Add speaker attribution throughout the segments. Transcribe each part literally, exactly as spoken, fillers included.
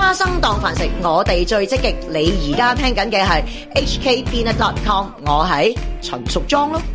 Speaker 1: 花生當飯食，我哋最積極。你而家聽緊嘅係 H K Peanut dot com， 我係陳淑莊咯。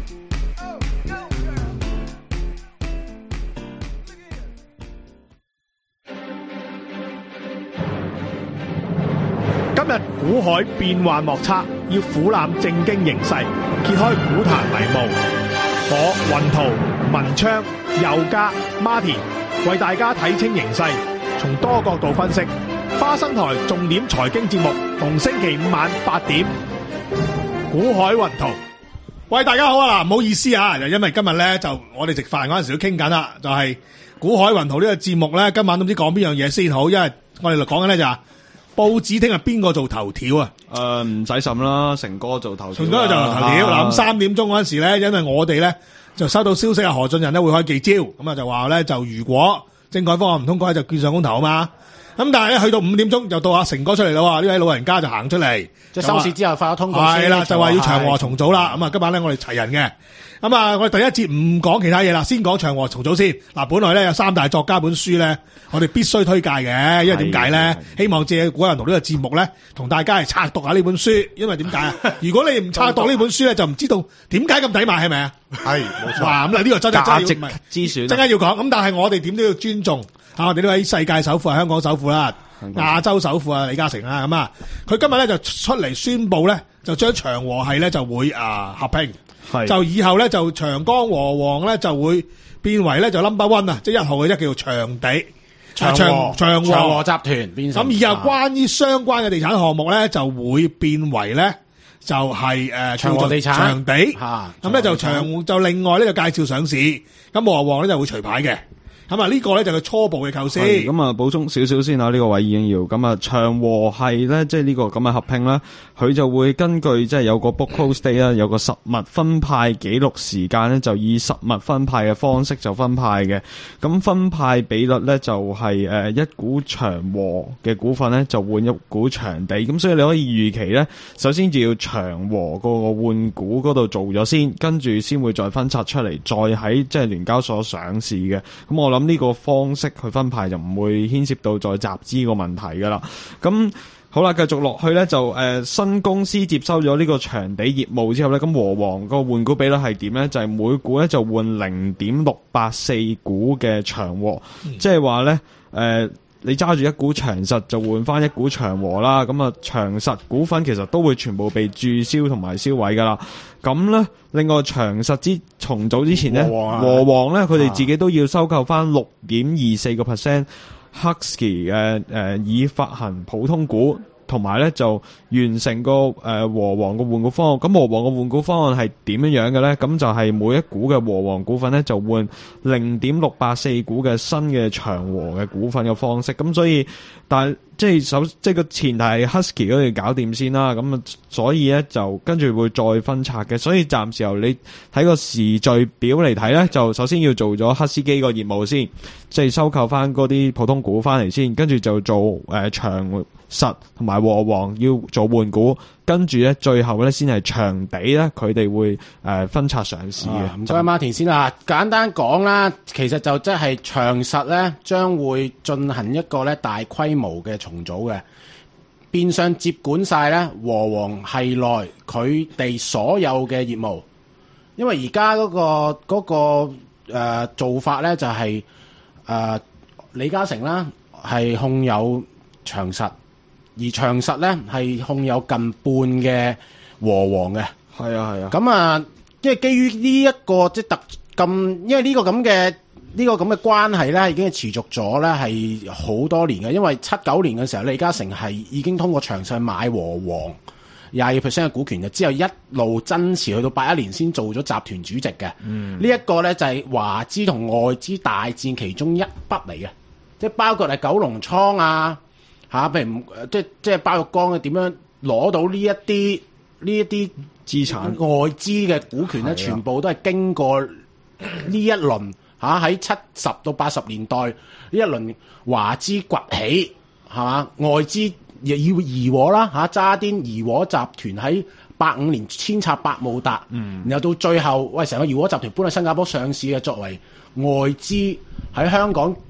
Speaker 2: 今日股海變幻莫測，要俯瞰正經形勢，揭開股壇迷霧。我雲圖、文昌、佑嘉、Martin 為大家睇清形勢，從多角度分析。花生台重點財經節目，逢星期五晚八點。股海雲圖，喂，大家好啊！嗱，唔好意思啊，因為今日咧就我哋食飯嗰陣時都傾緊啦，就係、是、股海雲圖呢個節目咧，今晚都唔知講邊樣嘢先好，因為我哋就講緊咧就係報紙聽日邊個做頭條啊？
Speaker 3: 誒、呃，唔使審啦，成哥做頭條。
Speaker 2: 成哥做頭條。嗱，咁三點鐘嗰陣時咧，因為我哋咧就收到消息啊，何俊仁咧會開記招，咁啊就話咧就如果政改方案唔通過，就叫上公投啊嘛。咁但係咧去到五點鐘就到阿成哥出嚟啦，呢位老人家就行出嚟，
Speaker 4: 即係收市之後發咗通告。
Speaker 2: 係啦，就話要長和重組啦。咁啊，今晚咧我哋齊人嘅。咁啊，我哋第一節唔講其他嘢啦，先講長和重組先。嗱，本來咧有三大作家本書咧，我哋必須推介嘅，因為點解咧？希望借股海雲圖呢個節目咧，同大家嚟拆讀下呢本書。因為點解啊？如果你唔拆讀呢本書咧，就唔知道點解咁抵買，係咪啊？係，冇錯。哇，咁嗱呢個真係
Speaker 3: 價值之選，
Speaker 2: 陣間要講。咁但係我哋點都要尊重吓我哋呢位世界首富啊，香港首富啦，亞洲首富啊，李嘉誠啊，咁啊，佢今日咧就出嚟宣布咧，就將長和系咧就會啊合併。就以後咧就長江和黃咧就會變為咧就 number one 啊，即係一號嘅，即叫做長地
Speaker 4: 長和長和，長和集團變成。
Speaker 2: 咁以後關於相關嘅地產項目咧就會變為咧就係、是、誒、呃、
Speaker 4: 長和地產
Speaker 2: 長地嚇，咁咧就長就另外咧就介紹上市，咁和黃咧就會除牌嘅。咁啊呢個咧就係初步嘅構思。
Speaker 3: 咁啊補充少少先啊，呢、這個位已經要咁啊長和系咧，即係呢個咁嘅合併啦，佢就會根據即係有個 book close date 啦，有個實物分派記錄時間咧，就以實物分派嘅方式就分派嘅。咁分派比率咧就係誒一股長和嘅股份咧就換一股長地，咁所以你可以預期咧，首先就要長和嗰個換股嗰度做咗先，跟住先會再分拆出嚟，再喺即係聯交所上市嘅。咁我諗。咁呢個方式去分派就唔會牽涉到再集資個問題噶啦。咁好啦，繼續落去咧就誒、呃、新公司接收咗呢個長地業務之後咧，咁和黃個換股比率係點咧？就係、是、每股咧就換零點六八四股嘅長和，嗯、即係話咧誒你揸住一股長實就換翻一股長和啦。咁啊長實股份其實都會全部被註銷同埋銷毀噶啦。咁咧，另外長實之重組之前咧，和黃咧佢哋自己都要收購翻六點二四個 percent Husky 嘅誒已發行普通股，同埋咧就完成個誒和黃嘅換股方案。咁和黃嘅換股方案係點樣樣嘅咧？咁就係每一股嘅和黃股份咧就換零點六八四股嘅新嘅長和嘅股份嘅方式。咁所以，但係即係首即係個前提係 Husky 嗰度搞掂先啦。咁啊，所以咧就跟住會再分拆嘅。所以暫時由你睇個時序表嚟睇咧，就首先要做咗黑司機個業務先，即係收購翻嗰啲普通股翻嚟先，跟住就做誒、呃、長實同埋和黃要做換股，跟住咧最後咧先係長地咧佢哋會誒、呃、分拆上市嘅。
Speaker 4: 唔該，Martin先啦，簡單講啦，其實就即係長實咧將會進行一個咧大規模嘅重組嘅，變相接管晒咧和黃系內佢哋所有嘅業務。因為而家嗰個嗰、嗰個、呃、做法咧就係、是、誒、呃、李嘉誠啦係控有長實。而長實咧係控有近半嘅和黃嘅，
Speaker 3: 係啊係啊。
Speaker 4: 咁啊，因為基於呢、這、一個即係特咁，因為呢個咁嘅呢個咁嘅關係咧，已經係持續咗咧係好多年嘅。因為七九年嘅時候，李嘉誠係已經通過長實買和黃廿二 percent 嘅股權嘅，之後一路增持去到八一年先做咗集團主席嘅。嗯，呢一個咧就係華資同外資大戰其中一筆嚟嘅，即係包括係九龍倉啊。嚇、啊，譬如即即係包玉剛嘅點樣攞到呢一啲呢一啲資產外資嘅股權咧，全部都係經過呢一輪嚇喺七十到八十年代呢一輪華資崛起係嘛，外資又要怡和啦嚇，渣甸怡和集團喺八五年遷冊百慕達，嗯，然後到最後喂成個怡和集團搬去新加坡上市嘅，作為外資喺香港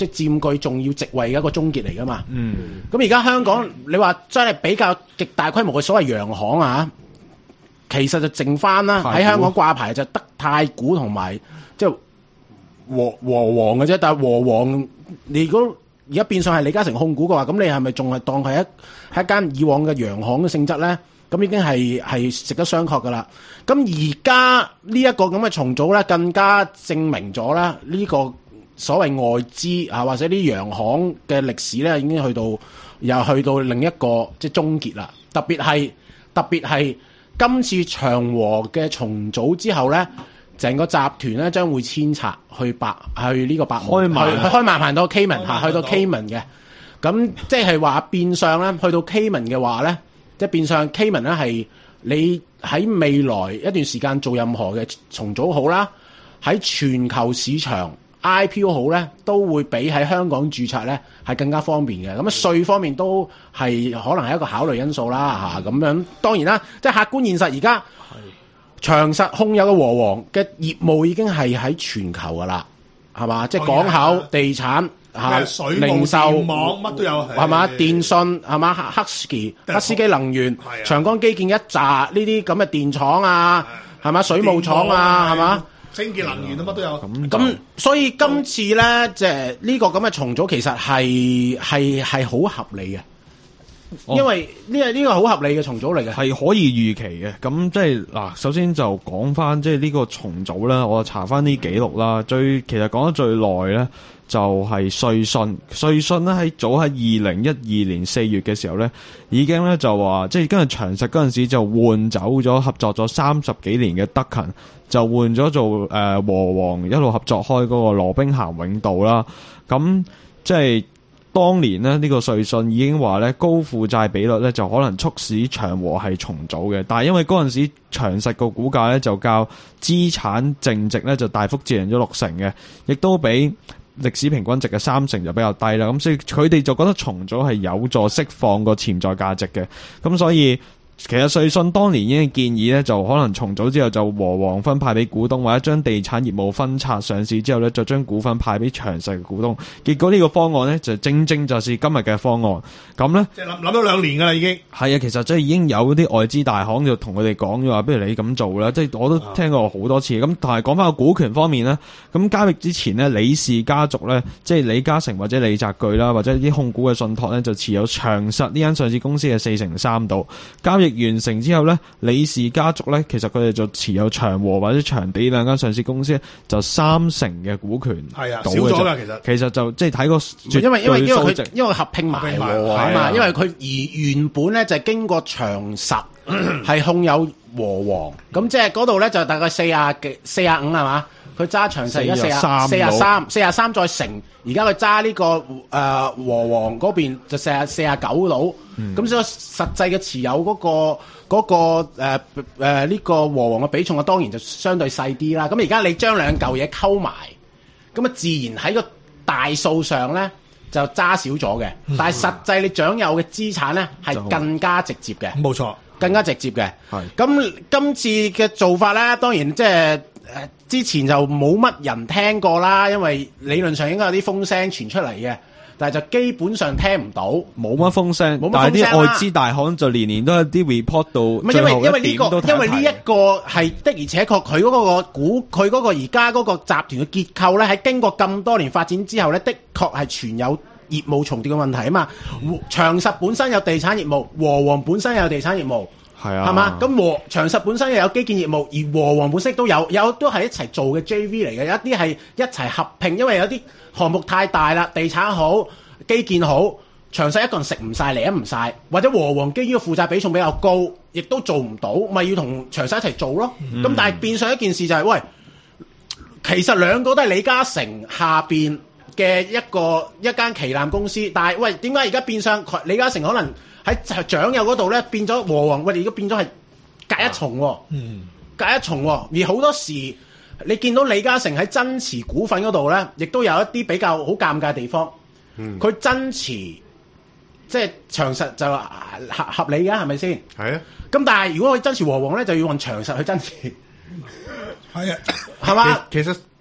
Speaker 4: 即係佔據重要席位嘅一個終結嚟噶嘛。
Speaker 3: 嗯，
Speaker 4: 咁而家香港你話真係比較極大規模嘅所謂洋行啊，其實就剩翻啦喺香港掛牌就得太古同埋即係和和黃嘅啫。但係和黃你如果而家變相係李嘉誠控股嘅話，咁你係咪仲係當係一係一間以往嘅洋行嘅性質咧？咁已經係係值得商榷噶啦。咁而家呢一個咁嘅重組咧，更加證明咗啦呢個所謂外資啊，或者啲洋行嘅歷史咧，已經去到又去到另一個即係終結啦。特別係特別係今次長和嘅重組之後咧，成個集團咧將會遷冊去百去呢個百
Speaker 3: 開曼
Speaker 4: 去開曼行到 Cayman 嚇，去到 Cayman 嘅。咁即係話變相咧，去到 Cayman 嘅話咧。即係變相 Cayman 咧係你喺未來一段時間做任何嘅重組好啦，喺全球市場 I P O 好咧，都會比喺香港註冊咧係更加方便嘅。咁啊稅方面都係可能係一個考慮因素啦嚇。咁樣當然啦，即係客觀現實而家長實控有嘅和黃嘅業務已經係喺全球噶啦，係嘛？即係港口、地產。嚇，
Speaker 2: 水
Speaker 4: 零售
Speaker 2: 網乜都有，
Speaker 4: 係嘛？電信係嘛？黑斯基、黑斯基能源、長江基建一紮呢啲咁嘅電廠啊，係嘛？水務廠啊，係嘛？
Speaker 2: 清潔能源啊，乜都有。
Speaker 4: 咁咁，所以今次咧，即係呢個咁嘅重組，其實係係係好合理嘅。因為呢個呢個好合理嘅重組嚟嘅，
Speaker 3: 係可以預期嘅。咁即係嗱，首先就講翻即係呢個重組啦，我查翻啲記錄啦。最其實講得最耐咧，就係瑞信。瑞信咧喺早喺二零一二年四月嘅時候咧，已經咧就話，即係跟住長實嗰陣時就換走咗合作咗三十幾年嘅德勤，就換咗做誒、呃、和黃一路合作開嗰個羅兵咸永道啦。咁即係。當年呢，呢、呢個瑞信已經話咧高負債比率咧就可能促使長和係重組嘅，但係因為嗰陣時長實個股價咧就較資產淨值咧就大幅折讓咗六成嘅，亦都比歷史平均值嘅三成就比較低啦。咁所以佢哋就覺得重組係有助釋放個潛在價值嘅，咁所以。其實瑞信當年已經建議咧，就可能重組之後就和黃分派俾股東，或者將地產業務分拆上市之後咧，就將股份派俾長實嘅股東。結果呢個方案咧，就正正就是今日嘅方案。咁咧，
Speaker 2: 即係諗諗咗兩年噶啦，已經
Speaker 3: 係啊。其實即係已經有啲外資大行就同佢哋講咗話，不如你咁做啦。即係我都聽過好多次。咁但係講翻個股權方面咧，咁交易之前呢，李氏家族咧，即係李嘉誠或者李澤鉅啦，或者啲控股嘅信託咧，就持有長實呢間上市公司嘅四成三度。交易完成之後咧，李氏家族咧，其實佢哋就持有長和或者長地兩間上市公司，就三成嘅股權。
Speaker 2: 係啊，少咗噶其實。
Speaker 3: 其實就即係睇個，
Speaker 4: 因為因為因為佢因為合併埋和啊嘛，
Speaker 3: 啊
Speaker 4: 因為佢而原本咧就係經過長實係控有和黃，咁即係嗰度咧就大概四廿幾四廿五係嘛？佢揸長實而家四廿四廿三，四廿三再乘，而家佢揸呢個誒、呃、和黃嗰邊就四廿四廿九佬，咁、嗯、所以實際嘅持有嗰、嗰個嗰、嗰個誒誒呢個和黃嘅比重啊，當然就相對細啲啦。咁而家你將兩嚿嘢溝埋，咁啊自然喺個大數上咧就揸少咗嘅，嗯、但係實際你掌有嘅資產咧係更加直接嘅，
Speaker 2: 冇錯，
Speaker 4: 更加直接嘅。係咁今次嘅做法咧，當然即係。誒之前就冇乜人聽過啦，因為理論上應該有啲風聲傳出嚟嘅，但係就基本上聽唔到，
Speaker 3: 冇乜風聲。
Speaker 4: 冇乜風聲，
Speaker 3: 但係啲外資大行就年年都有啲 report 到，
Speaker 4: 唔係因為因為呢個因為呢一個係的而且確佢嗰個股佢嗰個而家嗰個集團嘅結構咧，喺經過咁多年發展之後咧，的確係存有業務重疊嘅問題啊嘛。長實本身有地產業務，和黃本身有地產業務。
Speaker 3: 係啊，
Speaker 4: 係嘛？咁和長實本身又有基建業務，而和黃本身都有，有都係一齊做嘅 J V 嚟嘅，有一啲係一齊合併，因為有啲項目太大啦，地產好，基建好，長實一個人食唔晒，嚟得唔晒，或者和黃基於個負債比重比較高，亦都做唔到，咪要同長實一齊做咯。咁、嗯、但係變相一件事就係、是，喂，其實兩個都係李嘉誠下邊嘅一個一間旗艦公司，但係喂，點解而家變相李嘉誠可能？喺掌有嗰度咧，變咗和黃，我哋而家變咗係隔一重喎、啊，嗯、隔一重喎、啊。而好多時，你見到李嘉誠喺增持股份嗰度咧，亦都有一啲比較好尷尬嘅地方。佢、嗯、增持，即係長實就合合理嘅，係咪先？
Speaker 2: 係啊。
Speaker 4: 咁但係如果佢增持和黃咧，就要用長實去增持。
Speaker 2: 係啊，
Speaker 4: 係嘛？
Speaker 2: 其實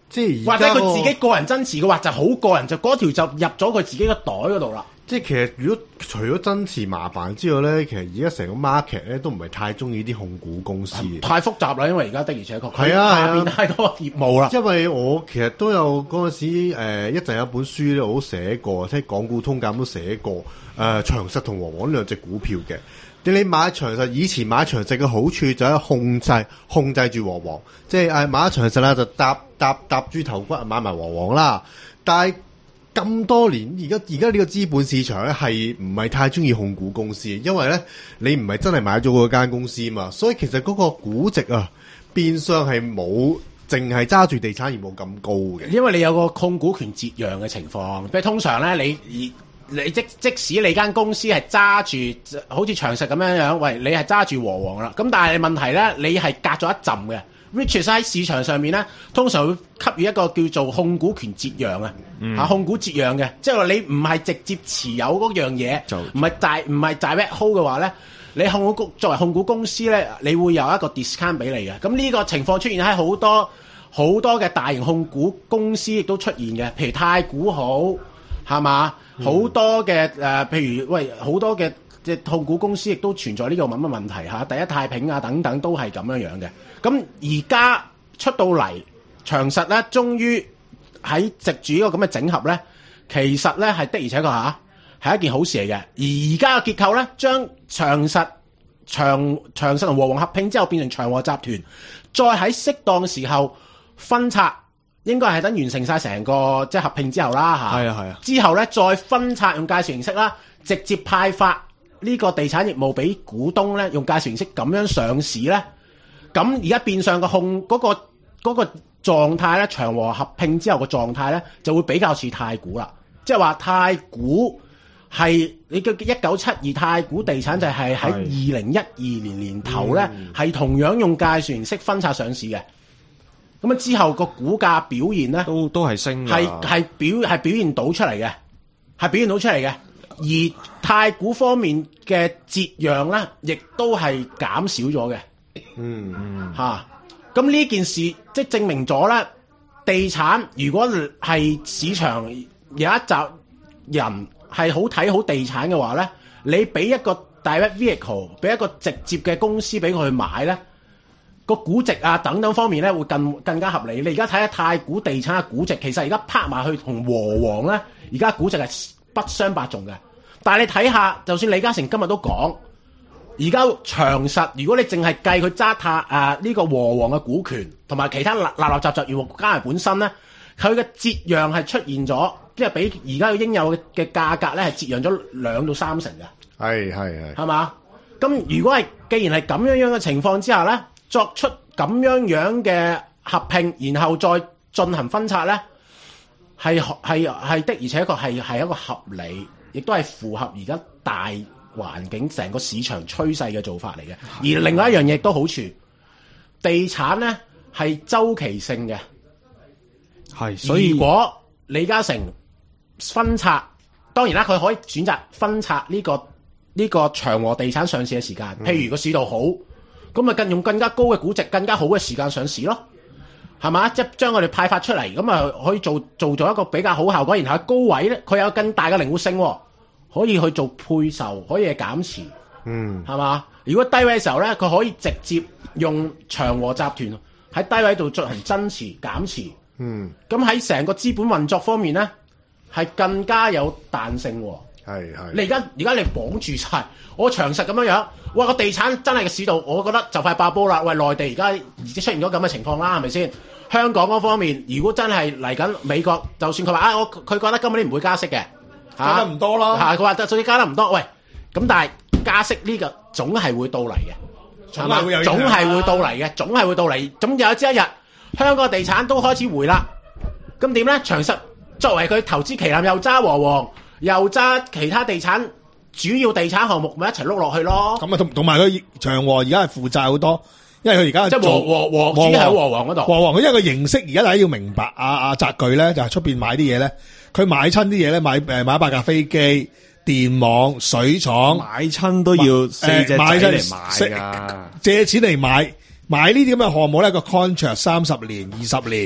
Speaker 5: 即係
Speaker 4: 或者
Speaker 5: 而家
Speaker 4: 佢自己個人增持嘅話就好個人，就嗰條就入咗佢自己個袋嗰度啦。
Speaker 5: 即係其實如果除咗增持麻煩之外咧，其實而家成個 market 咧都唔係太中意啲控股公司嘅。
Speaker 4: 太複雜啦，因為而家的而且確
Speaker 5: 係啊係啊
Speaker 4: 下邊太多業務啦。
Speaker 5: 因為我其實都有嗰陣時誒、呃、一陣有本書咧，我都寫過，即係港股通鑑都寫過誒、呃、長實同和黃兩隻股票嘅。你買長實，以前買長實嘅好處就係控制控制住和黃，即係誒買咗長實啦，就搭搭搭豬頭骨買埋和黃啦。但係咁多年，而家而家呢個資本市場咧係唔係太中意控股公司？因為咧你唔係真係買咗嗰間公司嘛，所以其實嗰個估值啊變相係冇淨係揸住地產業務咁高嘅。
Speaker 4: 因為你有個控股權折讓嘅情況，譬如通常咧你你即即使你間公司係揸住好似長實咁樣樣，喂，你係揸住和黃啦，咁但係問題咧，你係隔咗一陣嘅。which 喺市場上面咧，通常會給予一個叫做控股權折讓啊，嚇控股折讓嘅，即係話你唔係直接持有嗰樣嘢，唔係大唔係 direct hold 嘅話咧，你控股作為控股公司咧，你會有一個 discount 俾你嘅。咁呢個情況出現喺好多好多嘅大型控股公司亦都出現嘅，譬如太古好係嘛，好、嗯、多嘅誒、呃，譬如喂好多嘅即係控股公司亦都存在呢個咁嘅問題嚇，第一太平啊等等都係咁樣樣嘅。咁而家出到嚟，長實咧，終於喺藉住呢個咁嘅整合咧，其實咧係的而且確嚇係一件好事嚟嘅。而而家嘅結構咧，將長實長長實同和黃合併之後，變成長和集團，再喺適當嘅時候分拆，應該係等完成晒成個即係合併之後啦嚇。
Speaker 3: 係啊係啊。
Speaker 4: 之後咧再分拆用介紹形式啦，直接派發呢個地產業務俾股東咧，用介紹形式咁樣上市咧。咁而家變相個控嗰、嗰個嗰、嗰個狀態咧，長和合併之後個狀態咧，就會比較似太古啦。即係話太古係你嘅一九七二太古地產就係喺二零一二年年頭咧，係、嗯、同樣用介紹形式分拆上市嘅。咁啊之後個股價表現咧，
Speaker 3: 都都係升嘅，
Speaker 4: 係係表係表現到出嚟嘅，係表現到出嚟嘅。而太古方面嘅折讓咧，亦都係減少咗嘅。
Speaker 5: 嗯嗯，
Speaker 4: 吓、啊，咁呢件事即係證明咗咧，地產如果係市場有一集人係好睇好地產嘅話咧，你俾一個 direct vehicle， 俾一個直接嘅公司俾佢去買咧，個估值啊等等方面咧會更更加合理。你而家睇下太古地產嘅估值，其實而家拍埋去同和黃咧，而家估值係不相伯仲嘅。但係你睇下，就算李嘉誠今日都講。而家長實，如果你淨係計佢揸塔啊呢個和黃嘅股權，同埋其他立立立雜雜業務加埋本身咧，佢嘅折讓係出現咗，即係比而家嘅應有嘅價格咧係折讓咗兩到三成嘅。
Speaker 5: 係係係，係
Speaker 4: 嘛？咁如果係既然係咁樣樣嘅情況之下咧，作出咁樣樣嘅合併，然後再進行分拆咧，係係係的，而且確係係一個合理，亦都係符合而家大環境成個市場趨勢嘅做法嚟嘅。而另外一樣嘢都好處，地產咧係周期性嘅，
Speaker 3: 係所以
Speaker 4: 如果李嘉誠分拆，當然啦，佢可以選擇分拆呢、呢個呢、呢個長和地產上市嘅時間，譬如個市道好，咁咪更用更加高嘅估值、更加好嘅時間上市咯，係嘛？即係將我哋派發出嚟，咁啊可以做做咗一個比較好效果，然後喺高位咧，佢有更大嘅靈活性。可以去做配售，可以係減持，嗯，係嘛？如果低位嘅時候咧，佢可以直接用長和集團喺低位度進行增持、減持，嗯，咁喺成個資本運作方面咧，係更加有彈性喎。
Speaker 5: 係係。你
Speaker 4: 而家而家你綁住晒，我長實咁樣樣，哇！個地產真係個市道，我覺得就快爆煲啦。喂，內地而家而家出現咗咁嘅情況啦，係咪先？香港嗰方面，如果真係嚟緊美國，就算佢話啊，我佢覺得今年唔會加息嘅。
Speaker 5: 加得唔多啦，
Speaker 4: 嚇佢話就算加得唔多，喂，咁但係加息呢個總係會到嚟嘅，
Speaker 5: 總係會有，
Speaker 4: 總係會到嚟嘅，總係會到嚟。咁有朝一日香港地產都開始回啦，咁點咧？長實作為佢投資旗艦，又揸和黃，又揸其他地產主要地產項目，咪一齊碌落去咯。
Speaker 2: 咁啊，同同埋佢長和而家係負債好多，因為佢而家
Speaker 4: 即係和和和主要喺和黃嗰度。
Speaker 2: 和黃佢因為個形式，而家大家要明白，阿阿澤鉅咧就係出邊買啲嘢咧。佢買親啲嘢咧，買誒買一百架飛機、電網、水廠，
Speaker 3: 買親都要四隻仔嚟買噶，
Speaker 2: 借錢嚟買買呢啲咁嘅項目咧，個 contract 三十年、二十年，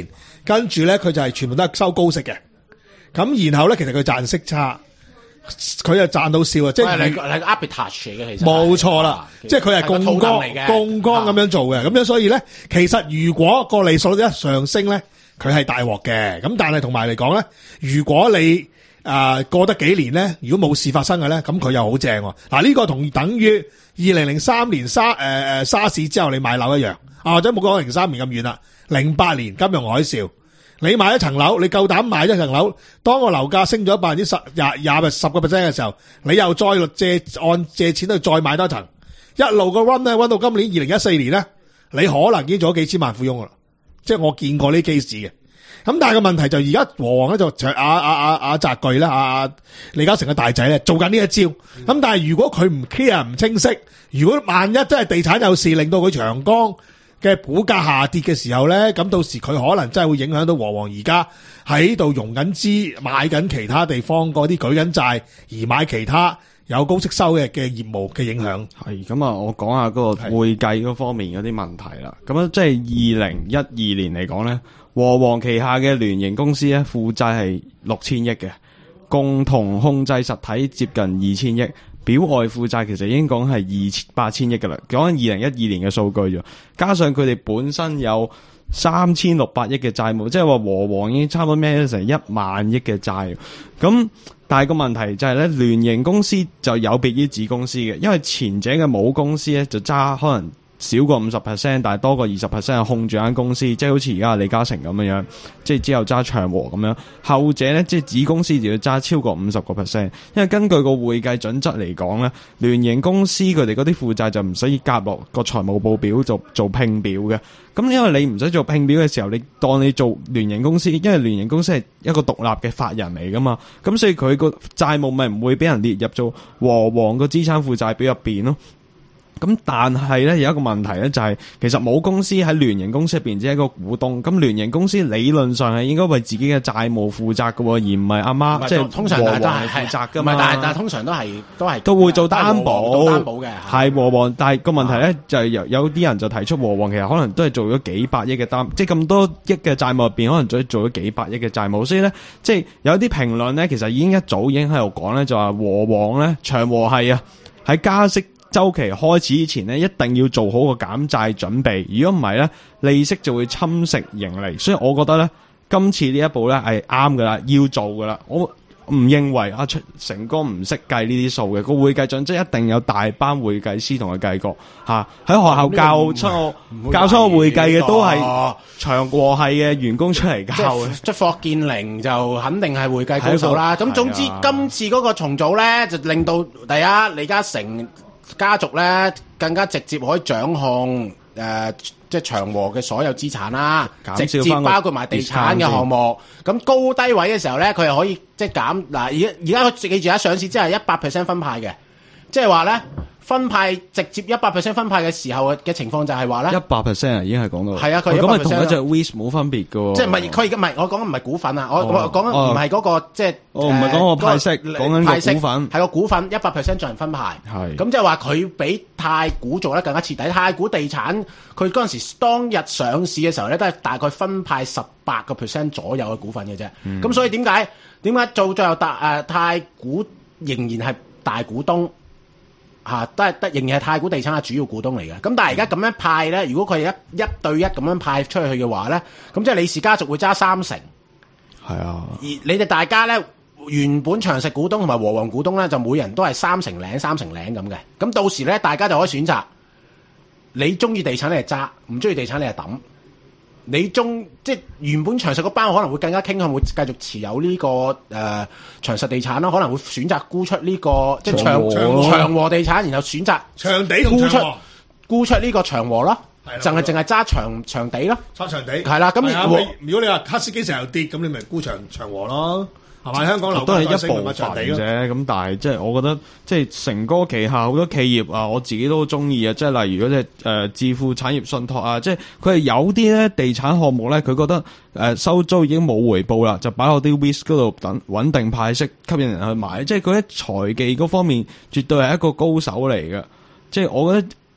Speaker 6: 跟住咧佢就係全部都係收高息嘅。咁然後咧，其實佢賺息差，佢又賺到笑啊！即係
Speaker 4: 你係 arbitrage 嚟嘅，其實
Speaker 6: 冇錯啦，即係佢係槓桿槓桿咁樣做嘅。咁樣所以咧，其實如果個利率一上升咧，佢係大鑊嘅。咁但係同埋嚟講咧，如果你啊、呃、過得幾年咧，如果冇事發生嘅咧，咁佢又好正喎。嗱、這、呢個同等於二零零三年沙誒誒沙士之後你買樓一樣啊，或者冇講零三年咁遠啦，零八年金融海嘯。你買一層樓，你夠膽買一層樓，當個樓價升咗百分之十、廿、廿、十個 percent 嘅時候，你又再借按借錢去再買多層，一路個 run 咧 run 到今年二零一四年咧，你可能已經做咗幾千萬富翁噶啦，即係我見過呢 case 嘅。咁但係個問題就而家和黃咧就阿阿阿阿澤鉅啦，阿李嘉誠嘅大仔咧做緊呢一招。咁、嗯、但係如果佢唔 clear 唔清晰，如果萬一真係地產有事令到佢長江嘅股價下跌嘅時候咧，咁到時佢可能真係會影響到和黃而家喺度融緊資買緊其他地方嗰啲舉緊債而買其他有高息收嘅嘅業務嘅影響。
Speaker 3: 係咁啊，我講下嗰個會計嗰方面嗰啲問題啦。咁樣即係二零一二年嚟講咧，和黃旗下嘅聯營公司咧負債係六千億嘅，共同控制實體接近二千億。表外負債其實已經講係二千八千億㗎啦，講緊二零一二年嘅數據啫。加上佢哋本身有三千六百億嘅債務，即係話和黃已經差唔多孭咗成一萬億嘅債。咁但係個問題就係咧，聯營公司就有別於子公司嘅，因為前者嘅母公司咧就揸可能少過五十 percent， 但係多過二十 percent 係控住間公司，即係好似而家李嘉誠咁樣樣，即係之後揸長和咁樣。後者咧，即係子公司就要揸超過五十個 percent， 因為根據個會計準則嚟講咧，聯營公司佢哋嗰啲負債就唔使夾落個財務報表做做併表嘅。咁因為你唔使做併表嘅時候，你當你做聯營公司，因為聯營公司係一個獨立嘅法人嚟噶嘛，咁所以佢個債務咪唔會俾人列入做和黃個資產負債表入邊咯。咁但係咧有一個問題咧，就係其實母公司喺聯營公司入邊只係一個股東，咁聯營公司理論上係應該為自己嘅債務負責嘅，而唔係阿媽即係
Speaker 4: 通常
Speaker 3: 和黃
Speaker 4: 都係
Speaker 3: 負責噶嘛。
Speaker 4: 唔係，但係但係通常都係都係
Speaker 3: 都會做擔保，
Speaker 4: 做擔保嘅
Speaker 3: 係和黃。但係個問題咧就係有有啲人就提出和黃其實可能都係做咗幾百億嘅擔，即係咁多億嘅債務入邊，可能再做咗幾百億嘅債務。所以咧，即係有啲評論咧，其實已經一早已經喺度講咧，就話和黃咧長和係啊喺加息週期開始之前呢，一定要做好個減債準備。如果唔係咧，利息就會侵蝕盈利。所以我覺得咧，今次呢一步咧係啱噶啦，要做噶啦。我唔認為阿成哥唔識計呢啲數嘅，個會計準則一定有大班會計師同佢計過嚇。喺學校教出我教出我會計嘅都係長和系嘅員工出嚟教嘅。
Speaker 4: 即係霍建寧就肯定係會計高手啦。咁總之今次嗰個重組咧，就令到第一李嘉誠家族咧更加直接可以掌控誒、呃，即係長和嘅所有資產啦，直接包括埋地產嘅項目。咁高低位嘅時候咧，佢又可以即係減嗱。而家而家佢記住，一上市之後一百 percent 分派嘅，即係話咧分派直接一百 percent 分派嘅時候嘅情況就係話咧，
Speaker 3: 一百 percent 啊已經係講到
Speaker 4: 係啊，佢
Speaker 3: 咁咪同一隻 Wish 冇分別嘅喎。
Speaker 4: 即係唔係佢而家唔係我講緊唔係股份啊，我我講緊唔係嗰個即係
Speaker 3: 哦，唔係講個派息，講緊個股份
Speaker 4: 係個股份一百 percent 進行分派。
Speaker 3: 係
Speaker 4: 咁即係話佢比太古做得更加徹底。太古地產佢嗰陣時當日上市嘅時候咧，都係大概分派十八個 percent 左右嘅股份嘅啫。咁、嗯、所以點解點解做最後大誒、呃、太古仍然係大股東？吓、啊，都係得仍然係太古地產嘅主要股東嚟嘅。咁但係而家咁樣派咧，如果佢一一對一咁樣派出去嘅話咧，咁即係李氏家族會揸三成。
Speaker 3: 係啊，
Speaker 4: 而你哋大家咧原本長實股東同埋和黃股東咧，就每人都係三成零三成零咁嘅。咁到時咧，大家就可以選擇，你中意地產你係揸，唔中意地產你係抌。你中即係原本長實嗰班可能會更加傾向會繼續持有呢、這個誒、呃、長實地產啦，可能會選擇沽出呢、這個即係長長和，長和地產，然後選擇
Speaker 6: 長地同
Speaker 4: 沽出
Speaker 6: 長和
Speaker 4: 沽出呢個長和咯，淨係淨係揸長長地咯，
Speaker 6: 揸長地
Speaker 4: 係啦。咁如果
Speaker 6: 如果你話卡斯基成日跌，咁你咪沽長長和咯。係咪香港樓
Speaker 3: 都係一部分啫？咁但係即係我覺得，即係成哥旗下好多企業啊，我自己都中意啊。即係例如嗰隻誒置富產業信託啊，即係佢係有啲咧地產項目咧，佢覺得誒、呃、收租已經冇回報啦，就擺落啲 risk 嗰度等穩定派息，吸引人去買。即係佢喺財技嗰方面絕對係一個高手嚟嘅。即係我覺得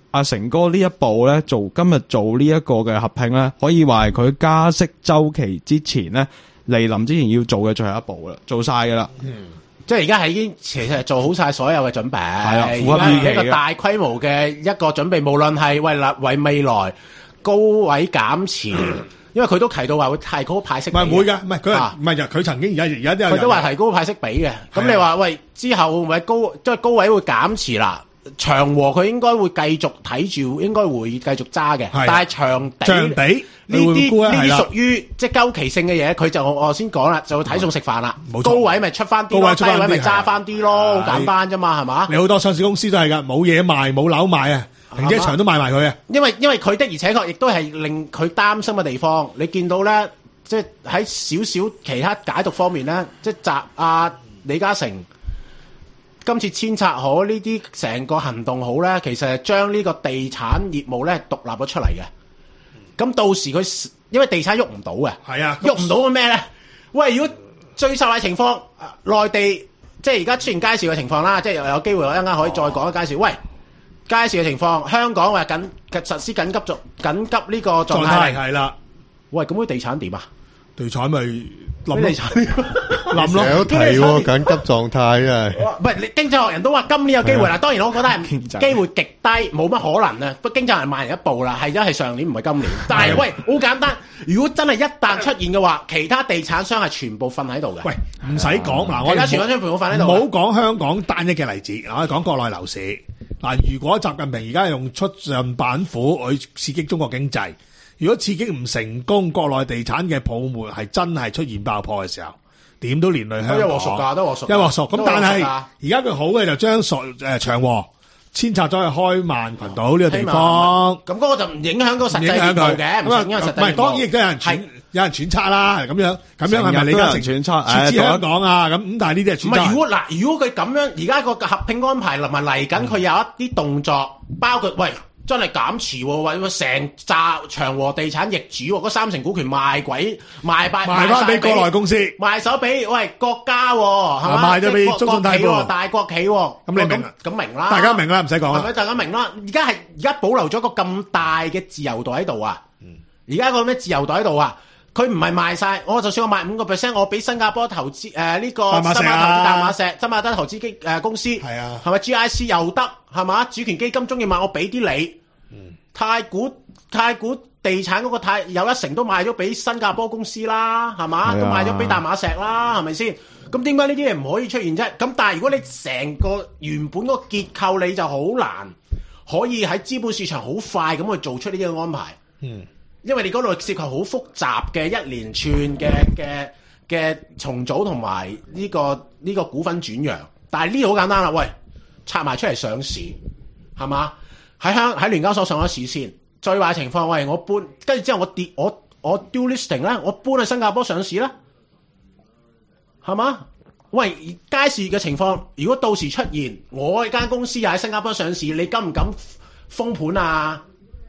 Speaker 3: 阿成哥呢一步咧，做今日做呢一個嘅合併咧，可以話係佢加息周期之前咧嚟臨之前要做嘅最後一步啦，做晒噶啦。
Speaker 4: 嗯，即係而家係已經其實做好晒所有嘅準備，係
Speaker 3: 啊，符合預期嘅
Speaker 4: 一個大規模嘅一個準備，無論係為啦為未來高位減持，因為佢都提到話會提高派息比嘅。
Speaker 6: 唔係會㗎，唔係佢係唔係就佢曾經而家而家都有
Speaker 4: 佢都話提高派息比嘅。咁你話喂之後會唔會高即係高位會減持啦？長和佢應該會繼續睇住，應該會繼續揸嘅。但係長地
Speaker 6: 長地
Speaker 4: 呢啲呢啲
Speaker 6: 係啦
Speaker 4: 屬於即係周期性嘅嘢，佢就我先講啦，就睇餸食飯啦。
Speaker 6: 冇錯
Speaker 4: 高位咪出翻啲咯，低位咪揸翻啲咯，好簡單啫嘛，係嘛？
Speaker 6: 你好多上市公司都係㗎，冇嘢賣冇樓賣啊，停車場都賣埋佢啊。
Speaker 4: 因為因為佢的而且確亦都係令佢擔心嘅地方。你見到咧，即係喺少少其他解讀方面咧，即係集阿李嘉誠。今次遷冊好呢啲成個行動好咧，其實係將呢個地產業務咧獨立咗出嚟嘅。咁到時佢因為地產喐唔到嘅，
Speaker 6: 係啊，
Speaker 4: 喐唔到嘅咩咧？喂，如果最受嘅情況，內地即係而家出現街市嘅情況啦，即係又有機會我一陣間可以再講一街市。喂，街市嘅情況，香港話緊實施緊急狀緊急呢個狀態
Speaker 6: 係啦。
Speaker 4: 喂，咁啲地產點啊？
Speaker 6: 地產咪諗
Speaker 4: 地產
Speaker 6: 諗咯，
Speaker 5: 有提喎緊急狀態啊！
Speaker 4: 唔係你經濟學人都話今年有機會啦，當然我覺得係機會極低，冇乜可能啊！不過經濟人慢人一步啦，係因為係上年唔係今年。但係喂，好簡單，如果真係一旦出現嘅話，其他地產商係全部瞓喺度嘅。
Speaker 6: 喂，唔使講嗱，我
Speaker 4: 而家全部商全部瞓喺度。
Speaker 6: 唔好講香港單一嘅例子，我哋講國內樓市嗱。如果習近平而家用出盡板斧去刺激中國經濟，如果刺激唔成功，國內地產嘅泡沫係真係出現爆破嘅時候，點都連累香港。
Speaker 4: 一鑊熟㗎，都鑊熟，
Speaker 6: 一鑊熟。咁但係而家佢好嘅就將所誒長和遷冊咗去開曼群島呢個地方。
Speaker 4: 咁嗰個就唔影響嗰個實際業務嘅，唔影響實際業務。
Speaker 6: 唔係，當然亦都有人揣有人揣測啦，咁樣咁樣係咪李嘉誠
Speaker 3: 揣測？
Speaker 6: 設置香港啊？咁咁但係呢啲係揣測。
Speaker 4: 唔係，如果嗱，如果佢咁樣，而家個合併安排同埋嚟緊，佢有一啲動作，包括喂。真係減持喎，或者成扎長和地產易主喎，嗰三成股權賣鬼賣敗
Speaker 6: 賣翻俾國內公司，
Speaker 4: 賣手俾喂國家喎，係嘛？
Speaker 6: 賣咗俾中信泰富
Speaker 4: 大國企喎，
Speaker 6: 咁你明
Speaker 4: 咁明啦，
Speaker 6: 大家明啦，唔使講啦，
Speaker 4: 係咪大家明啦？而家係而家保留咗個咁大嘅自由度喺度啊！而家個咩自由度喺度啊？佢唔係賣晒，我就算我賣五個 percent， 我俾新加坡投資誒呢個新加坡投資淡馬錫、新馬德投資基誒公司，係啊，係咪 G I C 又得係嘛？主權基金中意賣，我俾啲你。嗯、太古太古地產嗰個太有一成都賣咗俾新加坡公司啦，係嘛？都賣咗俾淡馬錫啦，係咪先？咁點解呢啲嘢唔可以出現啫？咁但係如果你成個原本嗰個結構，你就好難可以喺資本市場好快咁去做出呢啲安排。嗯。因為你嗰度涉及好複雜嘅一連串嘅嘅嘅重組同埋呢個呢、這個股份轉讓，但係呢度好簡單啦，喂，拆埋出嚟上市，係嘛？喺香喺聯交所上咗市先，最壞情況，喂，我搬，跟住之後我跌，我我 dual listing 咧，我搬去新加坡上市啦，係嘛？喂，街市嘅情況，如果到時出現我間公司又喺新加坡上市，你敢唔敢封盤啊？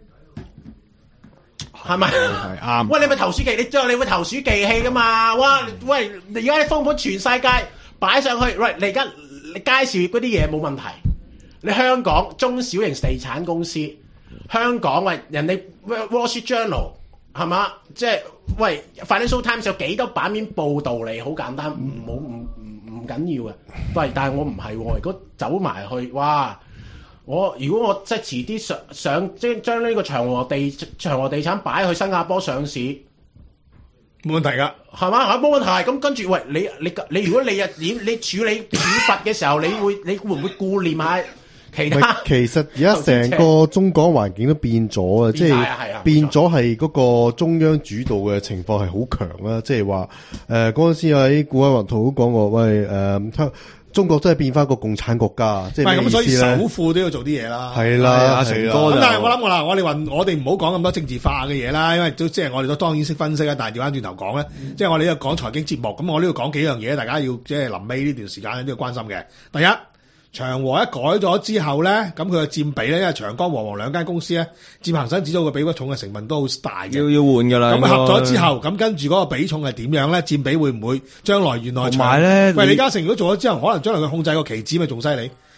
Speaker 4: 係咪？係啱。喂，你咪投鼠忌，你最後你會投鼠忌器噶嘛？哇！喂，而家啲封盤全世界擺上去，喂，你而家你街市嗰啲嘢冇問題。你香港中小型地產公司，香港喂人哋 Wall Street Journal 係嘛？即係喂 Financial Times 有幾多版面報導你？好簡單，唔好唔唔唔緊要嘅。喂，但係我唔係喎，如果走埋去，哇！我如果我即係遲啲上上即係將呢個長和地長和地產擺去新加坡上市，
Speaker 6: 冇問題㗎，
Speaker 4: 係嘛？冇問題。咁跟住喂，你你你如果你啊點你處理處罰嘅時候，你會你會唔會顧念下？其他
Speaker 5: 其實而家成個中港環境都變咗啊，即係變咗係嗰個中央主導嘅情況係好強啦。即係話誒嗰陣時喺古海宏圖都講過，喂誒、呃、中國真係變翻個共產國家，即係咩意思咧？咁所以首富都要做啲嘢啦。係啦，阿成哥。咁但係我諗過啦，我哋話我哋唔好講咁多政治化嘅嘢啦，因為都即係我哋都當然識分析啦。但係調翻轉頭講咧，嗯、即係我哋呢個講財經節目，咁我呢度講幾樣嘢，大家要即係臨尾呢段時間都要關心嘅。第一。長和一改咗之後咧，咁佢嘅佔比咧，因為長江和黃兩間公司咧，佔恒生指數嘅比率重嘅成分都好大嘅，要要換噶啦。咁合咗之後，咁跟住嗰個比重係點樣咧？佔比會唔會將來原來同埋咧？喂，李嘉誠如果做咗之後，可能將來佢控制個期指咪仲犀利？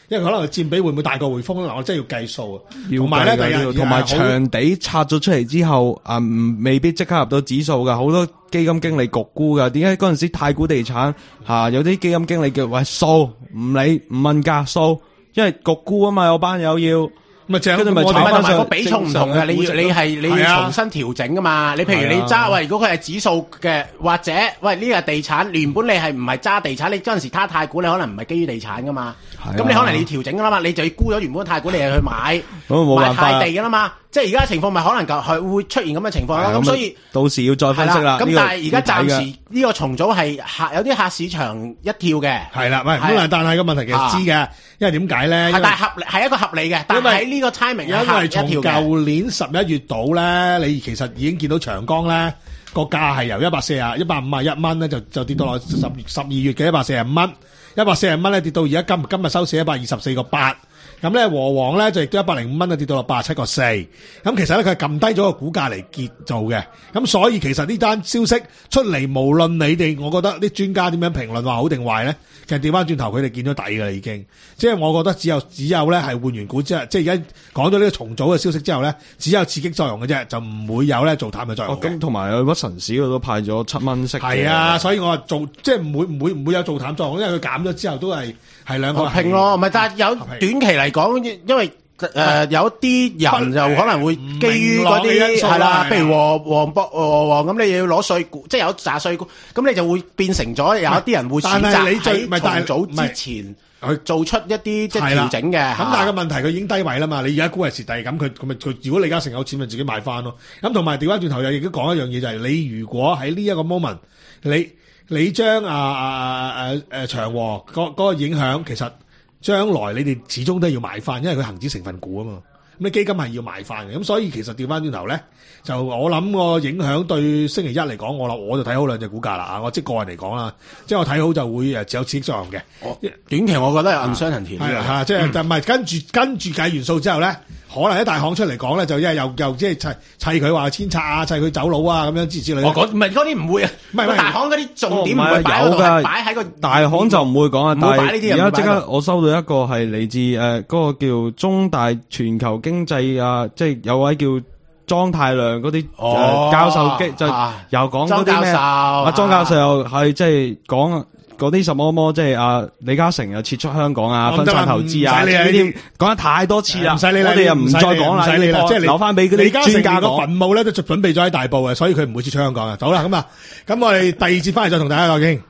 Speaker 6: 因為可能佔比會唔會大過匯豐咧？嗱，我真係要計數啊。
Speaker 3: 要
Speaker 6: 同埋咧，第
Speaker 3: 計㗎
Speaker 6: 日
Speaker 3: 同埋場地拆咗出嚟之後，啊，唔未必即刻入到指數噶，好多基金經理焗估噶。點解嗰陣時太古地產吓、啊、有啲基金經理叫喂數唔理唔問價數，因為焗估啊嘛，有班友要。
Speaker 6: 咪正，
Speaker 3: 跟住咪
Speaker 4: 我哋同埋個
Speaker 3: 炒翻上
Speaker 4: 比重唔同嘅，你要你係你要重新調整噶嘛？你譬如你揸喂，如果佢係指數嘅，或者喂呢個地產原本你係唔係揸地產，你嗰陣時揸太古，你可能唔係基於地產噶嘛？咁你可能你要調整噶啦嘛，你就要沽咗原本太古，你係去買買太地噶啦嘛？即係而家情況咪可能就係會出現咁嘅情況啦。咁所以
Speaker 3: 到時要再分析啦。
Speaker 4: 咁但係而家暫時呢個重組係客有啲客市場一跳嘅。
Speaker 6: 係啦，喂，咁但係個問題其實知嘅，因為點解咧？
Speaker 4: 係但係合係一個合理嘅，但係喺呢個 timing
Speaker 6: 因為從舊年十一月度咧，你其實已經見到長江咧個價係由一百四啊一百五啊一蚊咧，就就跌到落十十二月嘅一百四十五蚊，一百四十蚊咧跌到而家今今日收市一百二十四個八。咁咧和黃咧就亦都一百零五蚊啊，跌到落八十七個四。咁其實咧佢係撳低咗個股價嚟結做嘅。咁所以其實呢單消息出嚟，無論你哋，我覺得啲專家點樣評論話好定壞咧，其實調翻轉頭佢哋見咗底㗎啦已經。即係我覺得只有只有咧係換完股之後，即係而家講咗呢個重組嘅消息之後咧，只有刺激作用嘅啫，就唔會有咧做淡嘅作用嘅。
Speaker 3: 咁同埋屈臣氏嗰度派咗七蚊息。
Speaker 6: 係啊，所以我話做即係唔會唔會唔會有做淡作用，因為佢減咗之後都係係兩個
Speaker 4: 平咯，唔係但係有短期嚟講，因為誒、呃、有啲人就可能會基於嗰啲係啦，譬如和黃博和黃咁，你要攞稅股，即係有炸稅股，咁你就會變成咗有一啲人會選擇喺重組之前去做出一啲即係調整嘅。咁
Speaker 6: 但係個問題佢已經低位啦嘛，你而家估係蝕底，咁佢佢咪佢如果李嘉誠有錢咪自己買翻咯。咁同埋調翻轉頭又亦都講一樣嘢，就係、是、你如果喺呢一個 moment 你你將啊啊誒誒長和嗰嗰個影響其實。將來你哋始終都要買翻，因為佢恒指成分股啊嘛，咁你基金係要買翻嘅，咁所以其實調翻轉頭咧，就我諗個影響對星期一嚟講，我諗我就睇好兩隻股價啦啊！我即個人嚟講啦，即係我睇好就會誒只有刺激作用嘅。
Speaker 4: 短期我覺得有 uncertainty
Speaker 6: 係啊，即係就唔係跟住跟住計完數之後咧。可能喺大行出嚟講咧，就因為又又即係砌砌佢話遷冊啊，砌佢走佬啊，咁樣之之類。
Speaker 4: 我講唔係嗰啲唔會啊，唔係大行嗰啲重點唔會擺
Speaker 3: 有㗎，
Speaker 4: 擺喺個
Speaker 3: 大行就唔會講啊。但係而家即刻我收到一個係嚟自誒嗰個叫中大全球經濟啊，即係有位叫莊太量嗰啲誒教授嘅就又講嗰啲咩啊，莊教授又係即係講。嗰啲什麼麼即係啊李嘉誠又撤出香港啊，分散投資啊，呢啲講得太多次啦，
Speaker 6: 唔使理啦，
Speaker 3: 我哋又唔再講啦，
Speaker 6: 唔使理啦，即係
Speaker 3: 留翻俾嗰啲專家
Speaker 6: 個墳墓咧都準備咗喺大埔嘅，所以佢唔會撤出香港嘅。好啦，咁啊，咁我哋第二節翻嚟再同大家講傾。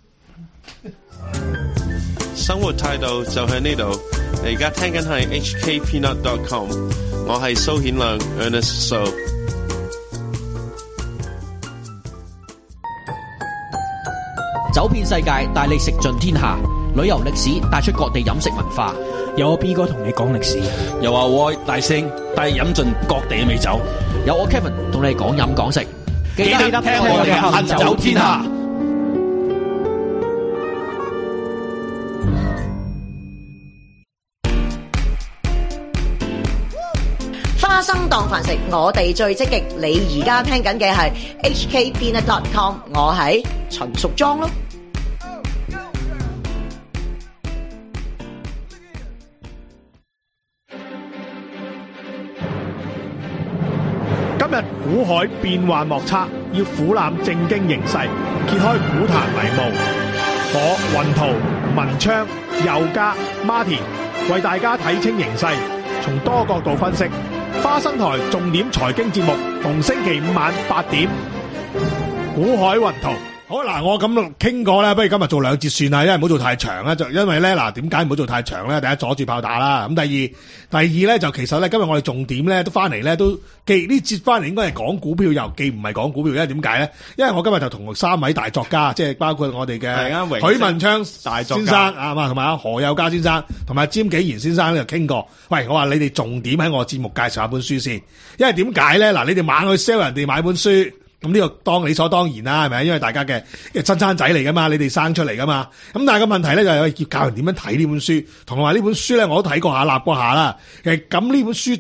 Speaker 7: 生活態度就喺呢度，你而家聽緊係 H K Peanut dot com， 我係蘇顯亮 Ernest So。
Speaker 8: 走遍世界，帶你食盡天下。旅遊歷史帶出各地飲食文化。
Speaker 9: 有我 B 哥同你講歷史，
Speaker 10: 有阿 Y 大聲帶你飲盡各地嘅美酒。
Speaker 8: 有我 Kevin 同你講飲講食。
Speaker 10: 記得聽我哋行走天下。
Speaker 1: 花生當飯食，我哋最積極。你而家聽緊嘅係 H K Peanut dot com， 我係陳淑莊咯。
Speaker 2: 今日股海變幻莫測，要俯瞰正經形勢，揭開股壇迷霧。我雲圖、文昌、佑嘉、Martin 為大家睇清形勢，從多角度分析。花生台重點財經節目，逢星期五晚八點，股海雲圖。
Speaker 6: 好嗱，我咁傾過咧，不如今日做兩節算啦，因為唔好做太長啦。就因為咧嗱，點解唔好做太長咧？第一阻住炮打啦，咁第二，第二咧就其實咧，今日我哋重點咧都翻嚟咧，都記呢節翻嚟應該係講股票，又記唔係講股票，因為點解咧？因為我今日就同三位大作家，即係包括我哋嘅許文昌大作先生啊嘛，同埋阿何佑嘉先生，同埋詹紀賢先生咧就傾過。喂，我話你哋重點喺我節目介紹下本書先，因為點解咧？嗱，你哋猛去 sell 人哋買本書。咁呢個當理所當然啦，係咪？因為大家嘅嘅親生仔嚟噶嘛，你哋生出嚟噶嘛。咁但係個問題咧就係要教人點樣睇呢本書，同埋呢本書咧我都睇過下、立過下啦。其實咁呢本書對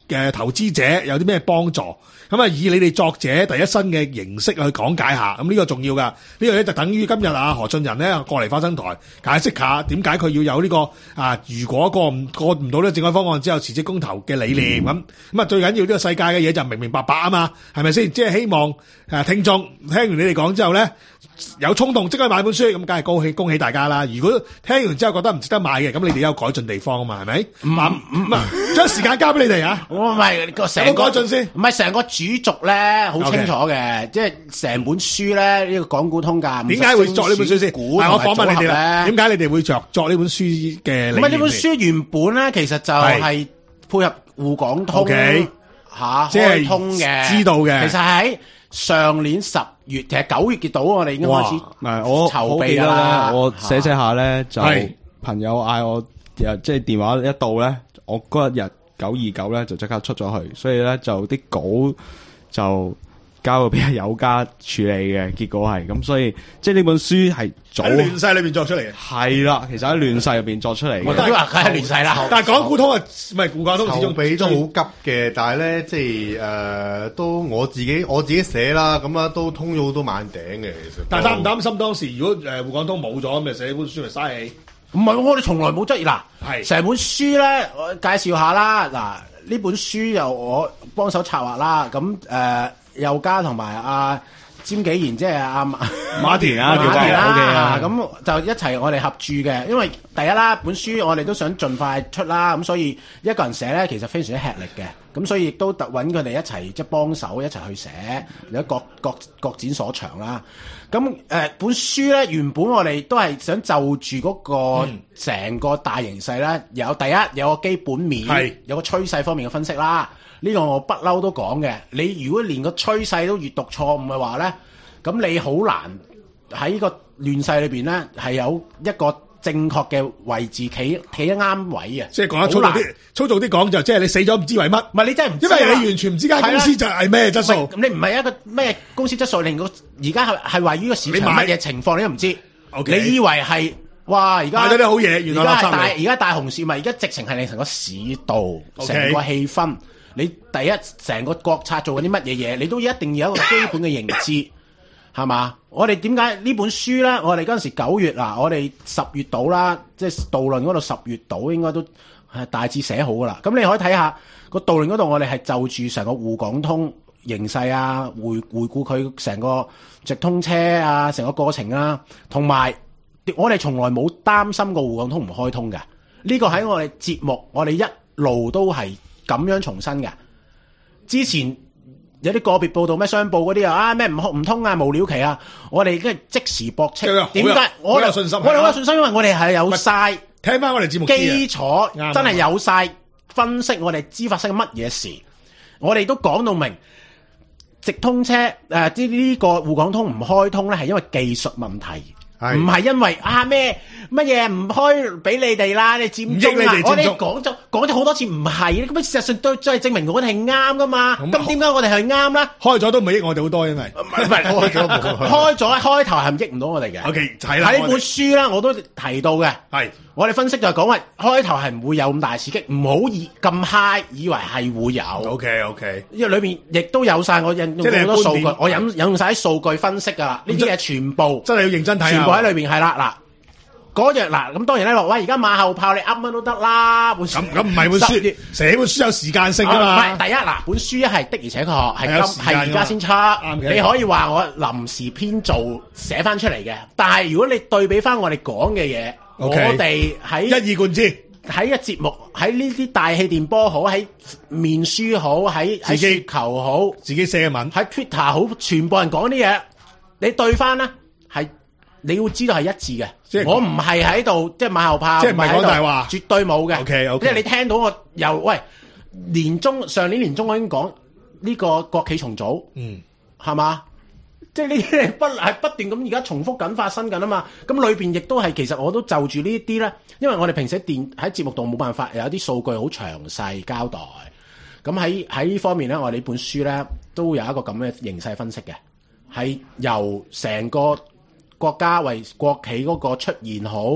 Speaker 6: 嘅投資者有啲咩幫助？咁啊，以你哋作者第一身嘅形式去講解下，咁呢個重要噶。呢個咧就等於今日啊何俊仁咧過嚟花生台解釋下點解佢要有呢、這個啊，如果過唔過唔到呢個政改方案之後辭職公投嘅理念咁。咁啊，最緊要呢個世界嘅嘢就明明白白啊嘛，係咪先？即係希望誒聽眾聽完你哋講之後咧，有衝動即刻買本書，咁梗係恭喜恭喜大家啦！如果聽完之後覺得唔值得買嘅，咁你哋有改進地方啊嘛，係咪？唔唔啊，將時間交俾你哋啊！
Speaker 4: 我唔係個成個
Speaker 6: 改進先，
Speaker 4: 唔係成個主軸咧，好清楚嘅，
Speaker 6: Okay.
Speaker 4: 即係成本書咧呢、這個港股通鑑
Speaker 6: 點解會作呢本書先？
Speaker 4: 我
Speaker 6: 訪問你哋啦，點解你哋會着作呢本書嘅？
Speaker 4: 唔係呢本書原本咧，其實就係配合滬港通吓、
Speaker 6: okay.
Speaker 4: 啊、
Speaker 6: 即係
Speaker 4: 開通嘅，
Speaker 6: 知道嘅。
Speaker 4: 其實喺上年十月，其實九月見到我哋已經開始
Speaker 3: 唔係我
Speaker 4: 籌備啦。
Speaker 3: 我寫寫下咧，就
Speaker 6: 係
Speaker 3: 朋友嗌我，即係電話一到咧，我嗰日九二九咧就即刻出咗去，所以咧就啲稿就交到俾阿友家處理嘅，結果係咁，所以即係呢本書係早
Speaker 6: 喺亂世裏邊作出嚟嘅，
Speaker 3: 係啦，其實喺亂世入邊作出嚟嘅。
Speaker 4: 我都話佢係亂世啦，
Speaker 6: 但係港股通啊，唔係滬港通始終
Speaker 5: 備都好急嘅，但係咧即係誒、呃、都我自己我自己寫啦，咁啊都通咗好多晚頂嘅其實。
Speaker 6: 但係擔唔擔心當時如果誒滬港通冇咗，咁咪寫本書咪嘥氣？
Speaker 4: 唔係，我哋從來冇質疑嗱，
Speaker 6: 係
Speaker 4: 成本書咧，我介紹下啦。嗱，呢本書由我幫手策劃啦，咁誒佑嘉同埋阿詹紀賢，即係阿
Speaker 3: 馬田啊，
Speaker 4: 馬田啦，
Speaker 3: OK 啊，
Speaker 4: 咁就一齊我哋合著嘅。因為第一啦，本書我哋都想盡快出啦，咁所以一個人寫咧，其實非常之吃力嘅。咁所以亦都特揾佢哋一齊即係幫手一齊去寫，而家各各各展所長啦。咁誒、呃、本書咧原本我哋都係想就住嗰個成個大形勢咧，有第一有個基本面，有個趨勢方面嘅分析啦。呢、這個我不嬲都講嘅。你如果連個趨勢都閱讀錯誤嘅話咧，咁你好難喺呢個亂世裏邊咧係有一個正確嘅位置企企得啱位啊！
Speaker 6: 即係講得粗俗啲，粗俗啲講就即係你死咗唔知為乜？
Speaker 4: 唔係你真係唔知，
Speaker 6: 因為你完全唔知間公司就係咩質素。
Speaker 4: 咁你唔係一個咩公司質素，令到而家係係位於個市場乜嘢情況你都唔知。
Speaker 6: Okay.
Speaker 4: 你以為係哇？而家
Speaker 6: 買咗啲好嘢，原來垃圾嚟。
Speaker 4: 而家係大而家大熊市咪？而家直情係你成個市道，成、okay. 個氣氛。你第一成個國策做緊啲乜嘢嘢，你都一定要有一個基本嘅認知。係嘛？我哋點解呢本書咧？我哋嗰陣時九月嗱，我哋十月到啦，即係導論嗰度十月到，應該都係大致寫好噶啦。咁你可以睇下個導論嗰度，我哋係就住成個滬港通形勢啊，回回顧佢成個直通車啊，成個過程啊，同埋我哋從來冇擔心過滬港通唔開通嘅。呢個喺我哋節目，我哋一路都係咁樣重申嘅。之前。有啲個別報道咩商報嗰啲啊，咩唔唔通啊，無了期啊！我哋已經係即時駁斥。點解？我
Speaker 6: 有信心，
Speaker 4: 我哋有信心，因為我哋係有晒
Speaker 6: 聽翻我哋節目
Speaker 4: 基礎，真係有晒分析，我哋知發生乜嘢事。我哋都講到明，直通車誒，呢呢個滬港通唔開通咧，係因為技術問題。唔係因為啊咩乜嘢唔開俾你哋啦，你佔中啦，我哋講咗講咗好多次唔係，咁事實上都真係證明我哋係啱噶嘛。咁點解我哋係啱咧？
Speaker 6: 開咗都唔係益我哋好多，因為
Speaker 4: 唔係開咗開咗開頭係唔益唔到我哋嘅。
Speaker 6: O K 係啦，
Speaker 4: 喺呢本書啦，我都提到嘅。
Speaker 6: 係我
Speaker 4: 哋分析就係講話開頭係唔會有咁大刺激，唔好以咁 high 以為係會有。
Speaker 6: O K O K，
Speaker 4: 因為裏邊亦都有晒我引用好多數據，我引引用晒啲數據分析噶啦。呢啲嘢全部
Speaker 6: 真係要認真睇啊！
Speaker 4: 喺裏邊係啦，嗱嗰樣嗱咁當然咧，喂而家馬後炮你噏乜都得啦。本書
Speaker 6: 咁咁唔係本書，寫本書有時間性噶嘛？
Speaker 4: 唔係第一嗱，本書一係的而且確係今係而家先出，你可以話我臨時編造寫翻出嚟嘅。但係如果你對比翻我哋講嘅嘢，我哋喺
Speaker 6: 一以貫之
Speaker 4: 喺一節目喺呢啲大氣電波好，喺面書好，喺喺雪球好，
Speaker 6: 自己寫嘅文
Speaker 4: 喺 Twitter 好，全部人講啲嘢，你對翻咧係。你要知道係一致嘅，即係我唔係喺度即係馬後炮，
Speaker 6: 即係唔係講大話，
Speaker 4: 絕對冇嘅。
Speaker 6: OK OK，
Speaker 4: 即係你聽到我又喂年中上年年中我已經講呢個國企重組，嗯，係嘛？即係呢啲係不係不斷咁而家重複緊發生緊啊嘛？咁裏邊亦都係其實我都就住呢啲咧，因為我哋平時喺電喺節目度冇辦法有啲數據好詳細交代。咁喺喺呢方面咧，我哋呢本書咧都有一個咁嘅形勢分析嘅，係由成個國家為國企嗰個出現好，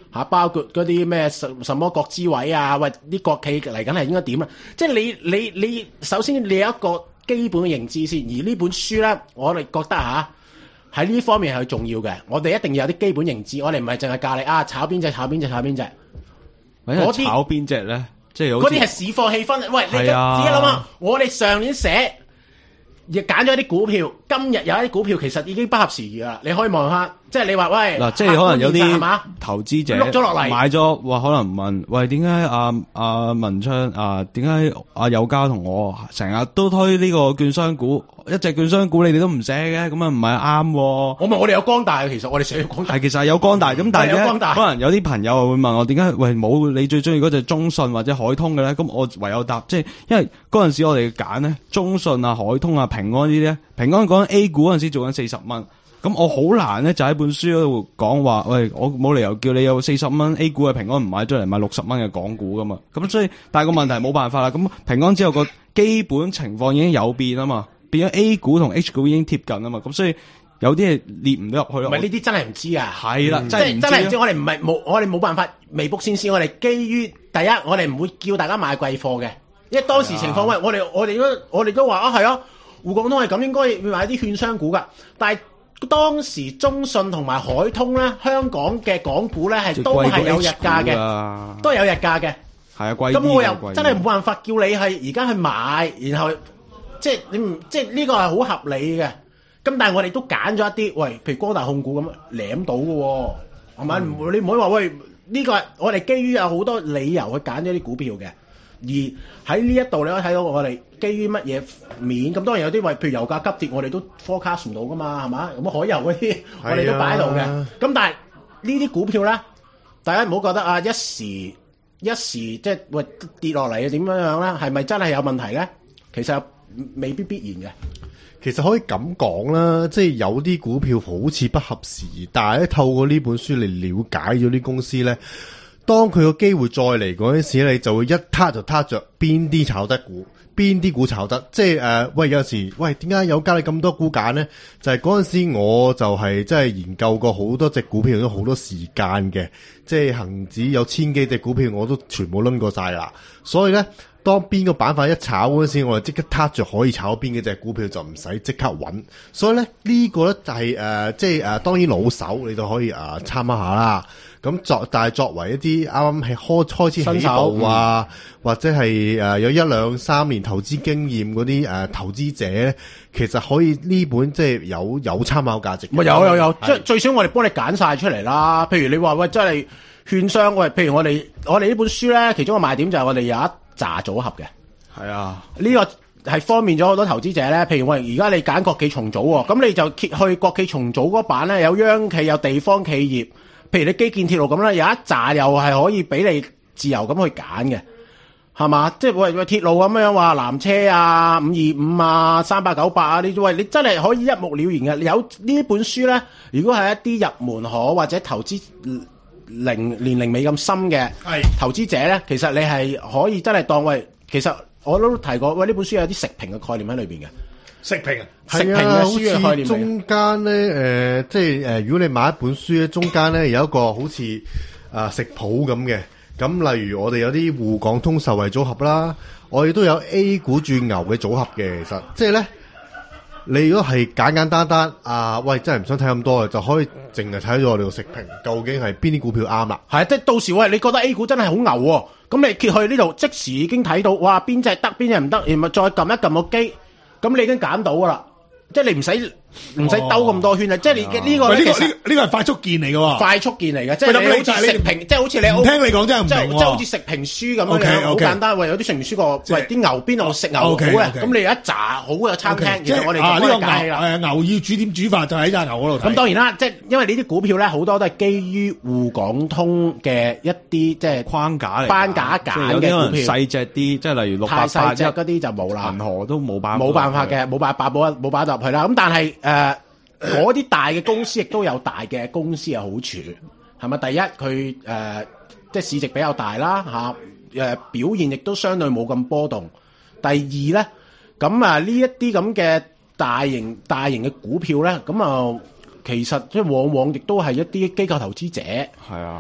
Speaker 4: 嚇，包括嗰啲咩什什麼國資委啊，喂啲國企嚟緊係應該點啊？即係你你你首先你有一個基本嘅認知先，而呢本書咧，我哋覺得嚇喺呢方面係重要嘅。我哋一定要有啲基本認知，我哋唔係淨係教你啊炒邊隻炒邊隻炒邊隻，
Speaker 3: 嗰啲炒邊隻咧，即係
Speaker 4: 嗰啲係市況氣氛。喂，你自己諗下，我哋上年寫。亦揀咗啲股票，今日有一啲股票其實已經不合時宜啦。你可以望下，即係你話喂，
Speaker 3: 嗱，即係可能有啲投資者
Speaker 4: 碌咗落嚟，
Speaker 3: 買咗，話可能問，喂，點解阿阿文昌啊，點解阿友嘉同我成日都推呢個券商股，一隻券商股你哋都唔寫嘅，咁啊唔係啱。
Speaker 4: 我咪我哋有光大，其實我哋寫咗光大，
Speaker 3: 係其實係有光大，咁但係咧，可能有啲朋友會問我點解，喂冇你最中意嗰隻中信或者海通嘅咧？咁我唯有答，即係因為嗰陣時我哋揀咧，中信啊、海通啊、平安呢啲咧，平安講緊 A 股嗰陣時做緊四十蚊。咁我好難咧，就喺本書嗰度講話，喂，我冇理由叫你有四十蚊 A 股嘅平安唔買咗嚟買六十蚊嘅港股噶嘛。咁所以，但係個問題冇辦法啦。咁平安之後個基本情況已經有變啊嘛，變咗 A 股同 H 股已經貼近啊嘛。咁所以有啲係列唔到入去咯。
Speaker 4: 唔係呢啲真係唔知啊。
Speaker 3: 係啦，
Speaker 4: 嗯、
Speaker 3: 真係
Speaker 4: 真係唔知。我哋唔係冇，我哋冇辦法未卜先知。我哋基於第一，我哋唔會叫大家買貴貨嘅，因為當時情況喂，我哋我哋都我哋都話啊係啊，滬港通係咁，應該要買啲券商股噶，但係。當時中信同埋海通咧，香港嘅港股咧係都係有日價嘅，都係有日價嘅。
Speaker 3: 係啊，貴啲。
Speaker 4: 咁我又真係冇辦法叫你係而家去買，然後即係你唔即係呢個係好合理嘅。咁但係我哋都揀咗一啲，喂，譬如光大控股咁舐到嘅喎，係咪？嗯、你唔可以話喂呢、這個我哋基於有好多理由去揀咗啲股票嘅。而喺呢一度你可以睇到我哋基於乜嘢面，咁當然有啲位，譬如油價急跌，我哋都 forecast 唔到噶嘛，係嘛？咁海油嗰啲我哋都擺喺度嘅。咁但係呢啲股票咧，大家唔好覺得啊一時一時即係喂跌落嚟點樣樣咧，係咪真係有問題咧？其實未必必然嘅。
Speaker 5: 其實可以咁講啦，即係有啲股票好似不合時宜，但係咧透過呢本書嚟了解咗啲公司咧。當佢個機會再嚟嗰陣時，你就會一撻就撻着邊啲炒得股，邊啲股炒得，即係誒、呃，喂有時，喂點解有加你咁多股揀咧？就係嗰陣時我就係即係研究過好多隻股票，用咗好多時間嘅，即係恒指有千幾隻股票，我都全部輪過晒啦。所以咧，當邊個板塊一炒嗰陣時，我就即刻撻着可以炒邊幾隻股票，就唔使即刻揾。所以咧呢、這個咧就係、是、誒、呃，即係誒、呃，當然老手你就可以誒參考下啦。咁作，但係作為一啲啱啱係開開始起步啊，或者係誒、呃、有一兩三年投資經驗嗰啲誒投資者咧，其實可以呢本即係有有參考價值。
Speaker 4: 咪有有有，即係最少我哋幫你揀晒出嚟啦。譬如你話喂，真係券商喂，譬如我哋我哋呢本書咧，其中個賣點就係我哋有一紮組合嘅。係啊，呢個係方便咗好多投資者咧。譬如我而家你揀國企重組喎，咁你就揭去國企重組嗰版咧，有央企有地方企業。譬如你基建鐵路咁啦，有一紮又係可以俾你自由咁去揀嘅，係嘛？即係喂喂鐵路咁樣話南車啊、五二五啊、三八九八啊呢啲，喂你真係可以一目了然嘅。有呢本書咧，如果係一啲入門可或者投資齡年齡未咁深嘅投資者咧，其實你係可以真係當喂，其實我都提過，喂呢本書有啲食評嘅概念喺裏邊嘅。
Speaker 6: 食評啊，
Speaker 5: 食評嘅書嘅概念。中間咧，誒、呃，即係誒、呃，如果你買一本書咧，中間咧有一個好似誒、呃、食譜咁嘅。咁例如我哋有啲滬港通受惠組合啦，我哋都有 A 股轉牛嘅組合嘅。其實即係咧，你如果係簡簡單單啊，喂，真係唔想睇咁多嘅，就可以淨係睇咗我哋個食評，究竟係邊啲股票啱啦。
Speaker 4: 係啊，即係到時喂，你覺得 A 股真係好牛喎，咁你揭去呢度即時已經睇到，哇，邊隻得，邊隻唔得，然後再撳一撳個機。咁你已經揀到噶啦，即係你唔使唔使兜咁多圈啊！哦、即係你呢、這個呢、這個呢、這個呢個係快速鍵嚟嘅喎，快速鍵嚟嘅，即係你好似食評，即係好似你唔聽你講真係唔明喎，即係好似食評書咁樣樣，好、okay, okay. 簡單。喂，有啲食評書個喂啲牛邊度食牛好嘅，咁、okay, okay. 你有一紮好嘅餐廳，okay, 其實我哋就可以揀啦。誒牛要煮點煮法就喺隻牛嗰度。咁當然啦，即係因為呢啲股票咧，好多都係基於滬港通嘅一啲即係框架嚟，框架揀嘅股票細隻啲，即係例如六八八一嗰啲就冇啦，銀河都冇辦冇辦法嘅，冇辦法冇冇擺入去啦。咁但係誒。嗰啲大嘅公司亦都有大嘅公司嘅好處，係咪？第一佢誒、呃、即係市值比較大啦嚇，誒、呃、表現亦都相對冇咁波動。第二咧，咁啊呢一啲咁嘅大型大型嘅股票咧，咁啊其實即係往往亦都係一啲機構投資者係啊，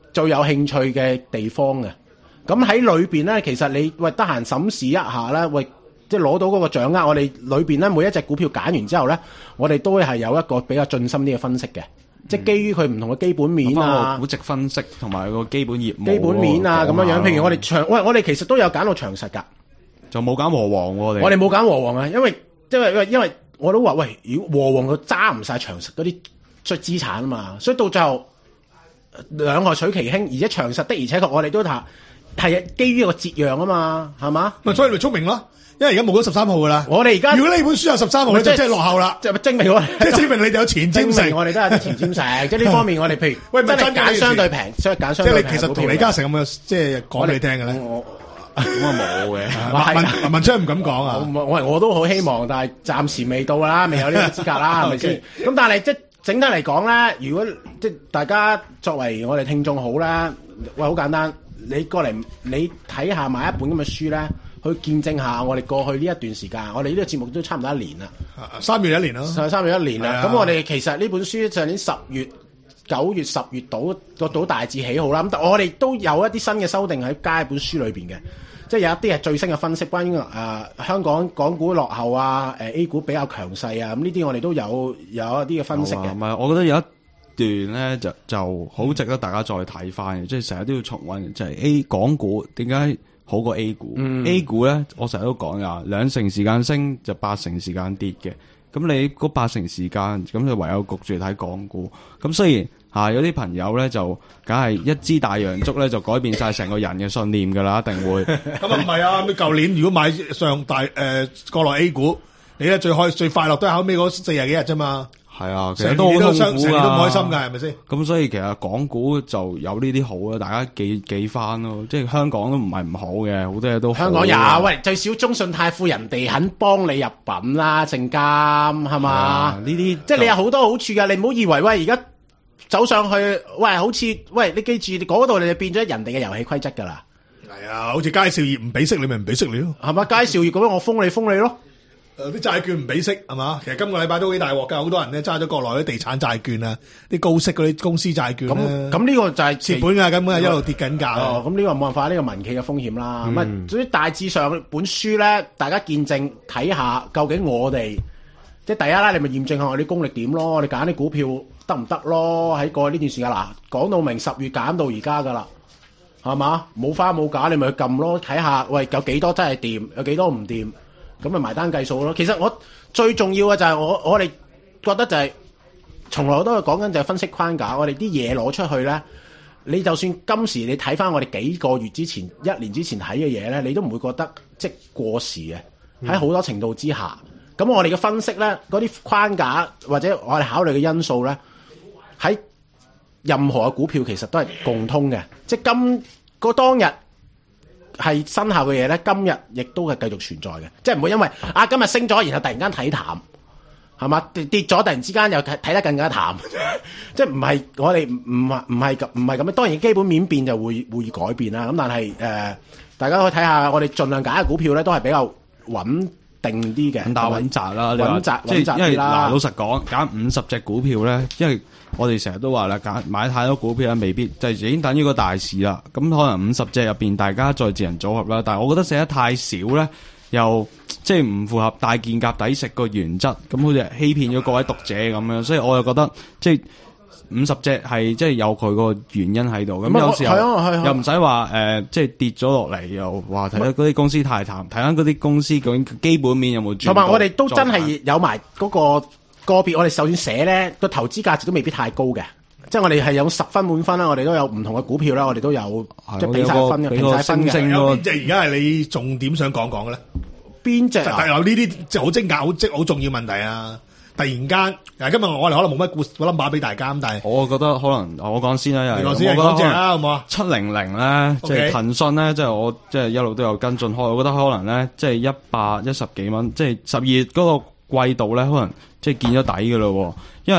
Speaker 4: 最有興趣嘅地方嘅。咁喺裏邊咧，其實你喂得閒審視一下咧，喂即係攞到嗰個掌握，我哋裏邊咧每一隻股票揀完之後咧，我哋都係有一個比較盡心啲嘅分析嘅。即係基於佢唔同嘅基本面啊，
Speaker 3: 估值分析同埋個基本業務
Speaker 4: 基本面啊咁樣樣。譬如我哋長，喂，我哋其實都有揀到長實㗎，
Speaker 3: 就冇揀和黃喎。我哋
Speaker 4: 我哋冇揀和黃啊，因為因為因為我都話喂，如果和黃佢揸唔晒長實嗰啲出資產啊嘛，所以到最後兩害取其輕，而且長實的而且確我哋都睇係基於一個折讓啊嘛，係嘛？
Speaker 6: 咪所以你咪聰明咯。因為而家冇咗十三號噶啦，
Speaker 4: 我哋而家
Speaker 6: 如果呢本書有十三號，你就真係落後啦，
Speaker 4: 即係證明我，
Speaker 6: 即係證明你哋有前瞻性。
Speaker 4: 我哋都有啲前瞻性，即係呢方面我哋譬如
Speaker 6: 喂，
Speaker 4: 真係揀相對平，所以揀相對平。
Speaker 6: 即係你其實同李嘉誠咁樣，即係講俾你聽嘅咧。
Speaker 4: 我
Speaker 3: 咁啊冇嘅，
Speaker 6: 文文文昌唔敢講啊。
Speaker 4: 我我我都好希望，但係暫時未到啦，未有呢個資格啦，係咪先？咁但係即係整體嚟講咧，如果即係大家作為我哋聽眾好啦，喂，好簡單，你過嚟你睇下買一本咁嘅書咧。去見證下我哋過去呢一段時間，我哋呢個節目都差唔多一年啦，
Speaker 6: 三月一年咯，
Speaker 4: 三月一年啦。咁我哋其實呢本書上年十月、九月、十月到個到大致喜好啦。咁我哋都有一啲新嘅修訂喺加喺本書裏邊嘅，即係有一啲係最新嘅分析，關於誒、呃、香港港股落後啊，誒 A 股比較強勢啊。咁呢啲我哋都有有一啲嘅分析嘅。
Speaker 3: 唔係，我覺得有一段咧就就好值得大家再睇翻嘅，即係成日都要重溫，就係、是、A 港股點解好過 A 股、嗯、A 股咧，我成日都講呀，兩成時間升就八成時間跌嘅。咁你嗰八成時間，咁就唯有焗住睇港股。咁雖然吓、啊、有啲朋友咧就梗係一支大洋燭咧就改變晒成個人嘅信念噶啦，一定會。
Speaker 6: 咁啊唔係啊，咁舊年如果買上大誒、呃、國內 A 股，你咧最開最快樂都係後尾嗰四廿幾日啫嘛。
Speaker 3: 係啊，其實都好痛苦啊，成
Speaker 6: 年都唔開心㗎，係咪先？
Speaker 3: 咁所以其實港股就有呢啲好啦，大家記記翻咯。即係香港都唔係唔好嘅，好多嘢都好。
Speaker 4: 香港有喂，最少中信泰富人哋肯幫你入品啦，證監係嘛？
Speaker 3: 呢啲
Speaker 4: 即係你有好多好處㗎。你唔好以為喂而家走上去喂，好似喂你記住嗰度你就變咗人哋嘅遊戲規則㗎啦。
Speaker 6: 係啊，好似佳兆業唔俾息你咪唔俾息你咯，
Speaker 4: 係嘛？佳兆業咁樣我封你封你咯。
Speaker 6: 誒啲債券唔俾息係嘛？其實今個禮拜都幾大鑊㗎，好多人咧揸咗國內啲地產債券啊，啲高息嗰啲公司債券
Speaker 4: 咁咁呢個就係
Speaker 6: 蝕本㗎，根本係一路跌緊價。
Speaker 4: 哦，咁呢個冇辦法，呢、呢個民企嘅風險啦。咁啊、嗯，至於大致上本書咧，大家見證睇下究竟我哋即係第一啦，你咪驗證下我啲功力點咯，你揀啲股票得唔得咯？喺過去呢段時間嗱，講到明十月揀到而家㗎啦，係嘛？冇花冇假，你咪去撳咯，睇下喂有幾多真係掂，有幾多唔掂。咁咪埋單計數咯。其實我最重要嘅就係我我哋覺得就係、是、從來都係講緊就係分析框架。我哋啲嘢攞出去咧，你就算今時你睇翻我哋幾個月之前、一年之前睇嘅嘢咧，你都唔會覺得即過時嘅。喺好多程度之下，咁、嗯、我哋嘅分析咧，嗰啲框架或者我哋考慮嘅因素咧，喺任何嘅股票其實都係共通嘅。即係今個當日係生效嘅嘢咧，今日亦都係繼續存在嘅，即係唔會因為啊今日升咗，然後突然間睇淡，係嘛？跌跌咗，突然之間又睇得更加淡，即係唔係我哋唔唔係唔係咁唔係咁樣。當然基本面變就會會改變啦。咁但係誒、呃，大家可以睇下我哋盡量揀嘅股票咧，都係比較穩定啲嘅，
Speaker 3: 穩打穩紮啦，
Speaker 4: 穩紮穩紮
Speaker 3: 因為嗱，
Speaker 4: 啦。
Speaker 3: 老實講，揀五十隻股票咧，因為我哋成日都話啦，揀買太多股票咧，未必就係、已經等於個大市啦。咁可能五十隻入邊，大家再自行組合啦。但係我覺得寫得太少咧，又即係唔符合大件夾抵食個原則，咁好似欺騙咗各位讀者咁樣。所以我又覺得即係五十隻係即係有佢個原因喺度。咁有時候又唔使話誒，即係跌咗落嚟又話睇得嗰啲公司太淡，睇翻嗰啲公司究竟基本面有冇轉。同埋
Speaker 4: 我哋都真係有埋嗰、嗰個。個別我哋就算寫咧，個投資價值都未必太高嘅，即係我哋係有十分滿分啦，我哋都有唔同嘅股票啦，我哋都有即係俾晒分嘅，評晒分嘅。
Speaker 6: 有邊隻而家係你重點想講講嘅咧？
Speaker 4: 邊隻啊？
Speaker 6: 有呢啲即係好精簡、好即好重要問題啊！突然間，嗱，今日我哋可能冇乜故事 number 俾大家，但係
Speaker 3: 我覺得可能我講先啦，
Speaker 6: 你講先，講隻啦，好唔好啊？
Speaker 3: 七零零咧，即係騰訊咧，即係我即係一路都有跟進開，我覺得可能咧，即係一百一十幾蚊，即係十二月嗰個季度咧，可能即係見咗底噶咯，因為咧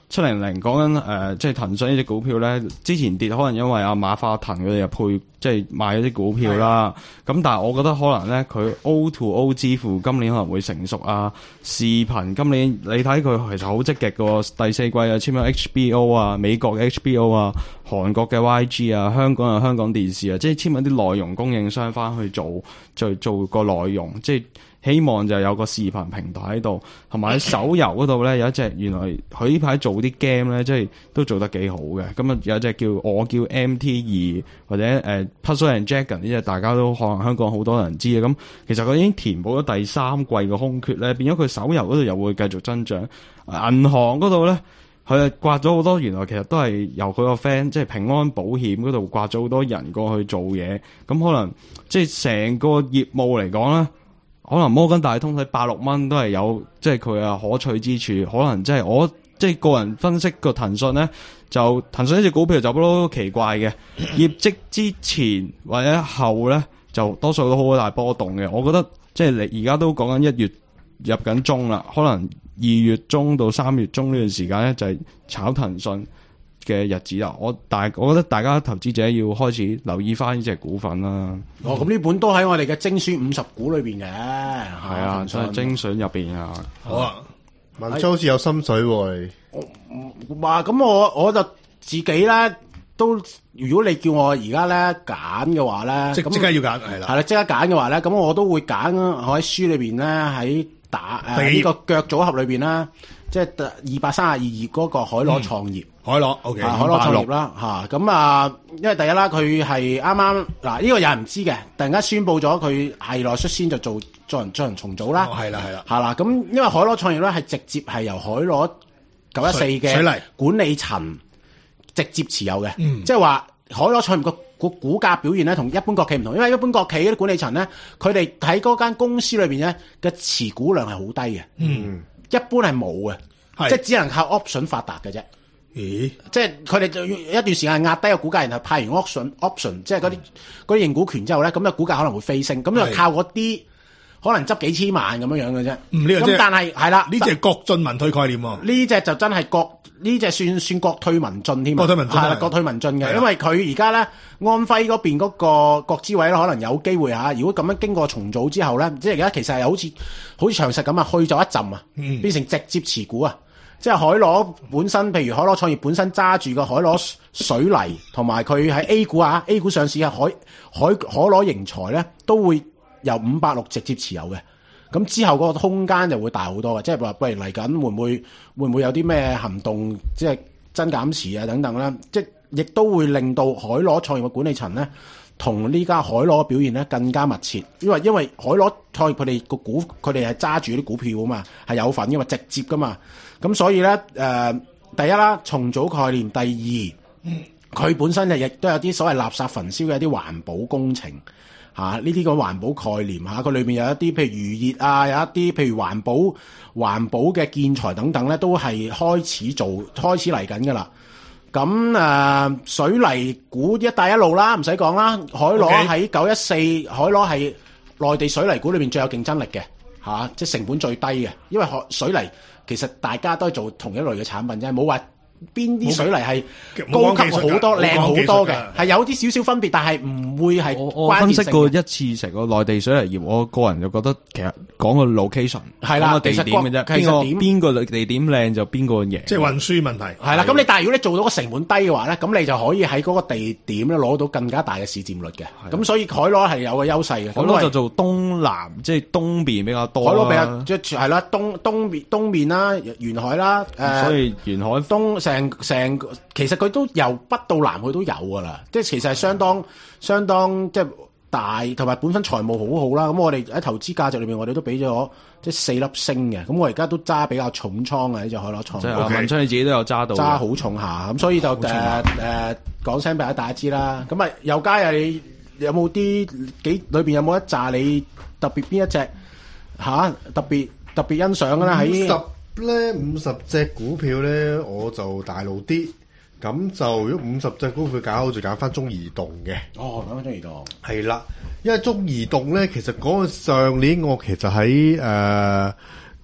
Speaker 3: 七零零講緊誒，即係騰訊呢隻股票咧，之前跌可能因為阿馬化騰佢哋又配即係買咗啲股票啦。咁但係我覺得可能咧，佢 O to O 支付今年可能會成熟啊。視頻今年你睇佢其實好積極嘅，第四季啊簽咗 H B O 啊，美國嘅 H B O 啊，韓國嘅 Y G 啊，香港啊香港電視啊，即係簽咗啲內容供應商翻去做，就做個內容，即係。希望就有個視頻平台喺度，同埋喺手遊嗰度咧有一隻，原來佢呢排做啲 game 咧，即係都做得幾好嘅。咁啊有一隻叫我叫 M T 二或者誒、呃、Puzzle and Dragon 呢隻，大家都可能香港好多人知嘅。咁其實佢已經填補咗第三季嘅空缺咧，變咗佢手遊嗰度又會繼續增長。銀行嗰度咧，佢刮咗好多，原來其實都係由佢個 friend 即係平安保險嗰度刮咗好多人過去做嘢。咁可能即係成個業務嚟講咧。可能摩根大通睇百六蚊都係有，即係佢啊可取之處。可能即係我即係個人分析個騰訊咧，就騰訊呢隻股票就不嬲奇怪嘅，業績之前或者後咧就多數都好大波動嘅。我覺得即係你而家都講緊一月入緊中啦，可能二月中到三月中呢段時間咧就係炒騰訊嘅日子啦，我大我覺得大家投資者要開始留意翻呢隻股份啦。
Speaker 4: 哦，咁呢本都喺我哋嘅精選五十股裏邊嘅，
Speaker 3: 係啊，所以精選入邊啊。
Speaker 6: 好啊，
Speaker 5: 文章好似有心水喎。
Speaker 4: 話咁我我就自己咧都，如果你叫我而家咧揀嘅話咧，
Speaker 6: 即即刻要揀係啦，
Speaker 4: 係啦，即刻揀嘅話咧，咁我都會揀我喺書裏邊咧喺打誒呢、呃這個腳組合裏邊啦，即係二百三十二頁嗰個海螺創業。
Speaker 6: 嗯海螺 ，OK，
Speaker 4: 海螺創業啦，吓咁啊，因為第一啦，佢係啱啱嗱呢個有人唔知嘅，突然間宣布咗佢係內率先就做做人進行重組啦，
Speaker 6: 係啦係啦，
Speaker 4: 係啦，咁因為海螺創業咧係直接係由海螺九一四嘅管理層直接持有嘅，即係話海螺創業個股股價表現咧同一般國企唔同，因為一般國企嗰啲管理層咧，佢哋喺嗰間公司裏邊咧嘅持股量係好低嘅，嗯，一般係冇嘅，即係只能靠 option 發達嘅啫。咦？即係佢哋就一段時間壓低個股價，然後派完 option option， 即係嗰啲嗰啲認股權之後咧，咁個股價可能會飛升，咁就靠嗰啲可能執幾千萬咁樣樣嘅啫。
Speaker 6: 嗯，呢、這個咁、
Speaker 4: 就是、但係係啦，
Speaker 6: 呢隻係國進民退概念喎。
Speaker 4: 呢隻就真係國呢隻算算國退民進添。國退民進係啦，國退民進嘅，因為佢而家咧安徽嗰邊嗰個國資委咧，可能有機會嚇。如果咁樣經過重組之後咧，即係而家其實係好似好似長實咁啊，去咗一陣啊，嗯、變成直接持股啊。即係海螺本身，譬如海螺創業本身揸住個海螺水泥，同埋佢喺 A 股啊 A 股上市嘅海海海螺營材咧，都會由五百六直接持有嘅。咁之後嗰個空間就會大好多嘅，即係話不如嚟緊會唔會會唔會有啲咩行動，即係增減持啊等等啦。即係亦都會令到海螺創業嘅管理層咧，同呢家海螺嘅表現咧更加密切，因為因為海螺創業佢哋個股佢哋係揸住啲股票啊嘛，係有份噶嘛，直接噶嘛。咁所以咧，誒、呃，第一啦，重組概念；第二，佢、嗯、本身就亦都有啲所謂垃圾焚燒嘅一啲環保工程，吓呢啲個環保概念吓，佢裏面有一啲譬如漁業啊，有一啲譬如環保環保嘅建材等等咧，都係開始做，開始嚟緊噶啦。咁誒、呃，水泥股一帶一路啦，唔使講啦，海螺喺九一四，okay. 海螺係內地水泥股裏面最有競爭力嘅，吓、啊，即係成本最低嘅，因為海水泥。其實大家都係做同一類嘅產品啫，冇話邊啲水泥係高級好多、靚好多嘅，係有啲少少分別，但係唔會係關鍵性。我分析過
Speaker 3: 一次成個內地水泥業，我個人就覺得其實講個 location
Speaker 4: 係啦，
Speaker 3: 個地點嘅啫，邊個邊個地點靚就邊個贏，
Speaker 6: 即係運輸問題。
Speaker 4: 係啦，咁你但係如果你做到個成本低嘅話咧，咁你就可以喺嗰個地點咧攞到更加大嘅市佔率嘅。咁所以海螺係有個優勢嘅。
Speaker 3: 海螺就做東南，即係東邊比較多。
Speaker 4: 海螺比較即係係啦，東東面東面啦，沿海啦，誒，
Speaker 3: 所以沿海
Speaker 4: 東成成其實佢都由北到南佢都有噶啦，即係其實係相當相當即係大，同埋本身財務好好啦。咁我哋喺投資價值裏面，我哋都俾咗即係四粒星嘅。咁我而家都揸比較重倉嘅呢隻海螺創業。
Speaker 3: 即係文昌你自己都有揸到，
Speaker 4: 揸好重下，咁所以就誒誒講聲俾大家知啦。咁啊，又加啊，你有冇啲幾裏邊有冇一紮你特別邊一隻吓特別特別欣賞嘅啦？喺
Speaker 5: 五十咧五十隻股票咧，我就大路啲。咁就如果五十隻股票搞好，就揀翻中移動嘅。
Speaker 4: 哦，揀翻中移動。
Speaker 5: 係啦，因為中移動咧，其實嗰個上年我其實喺誒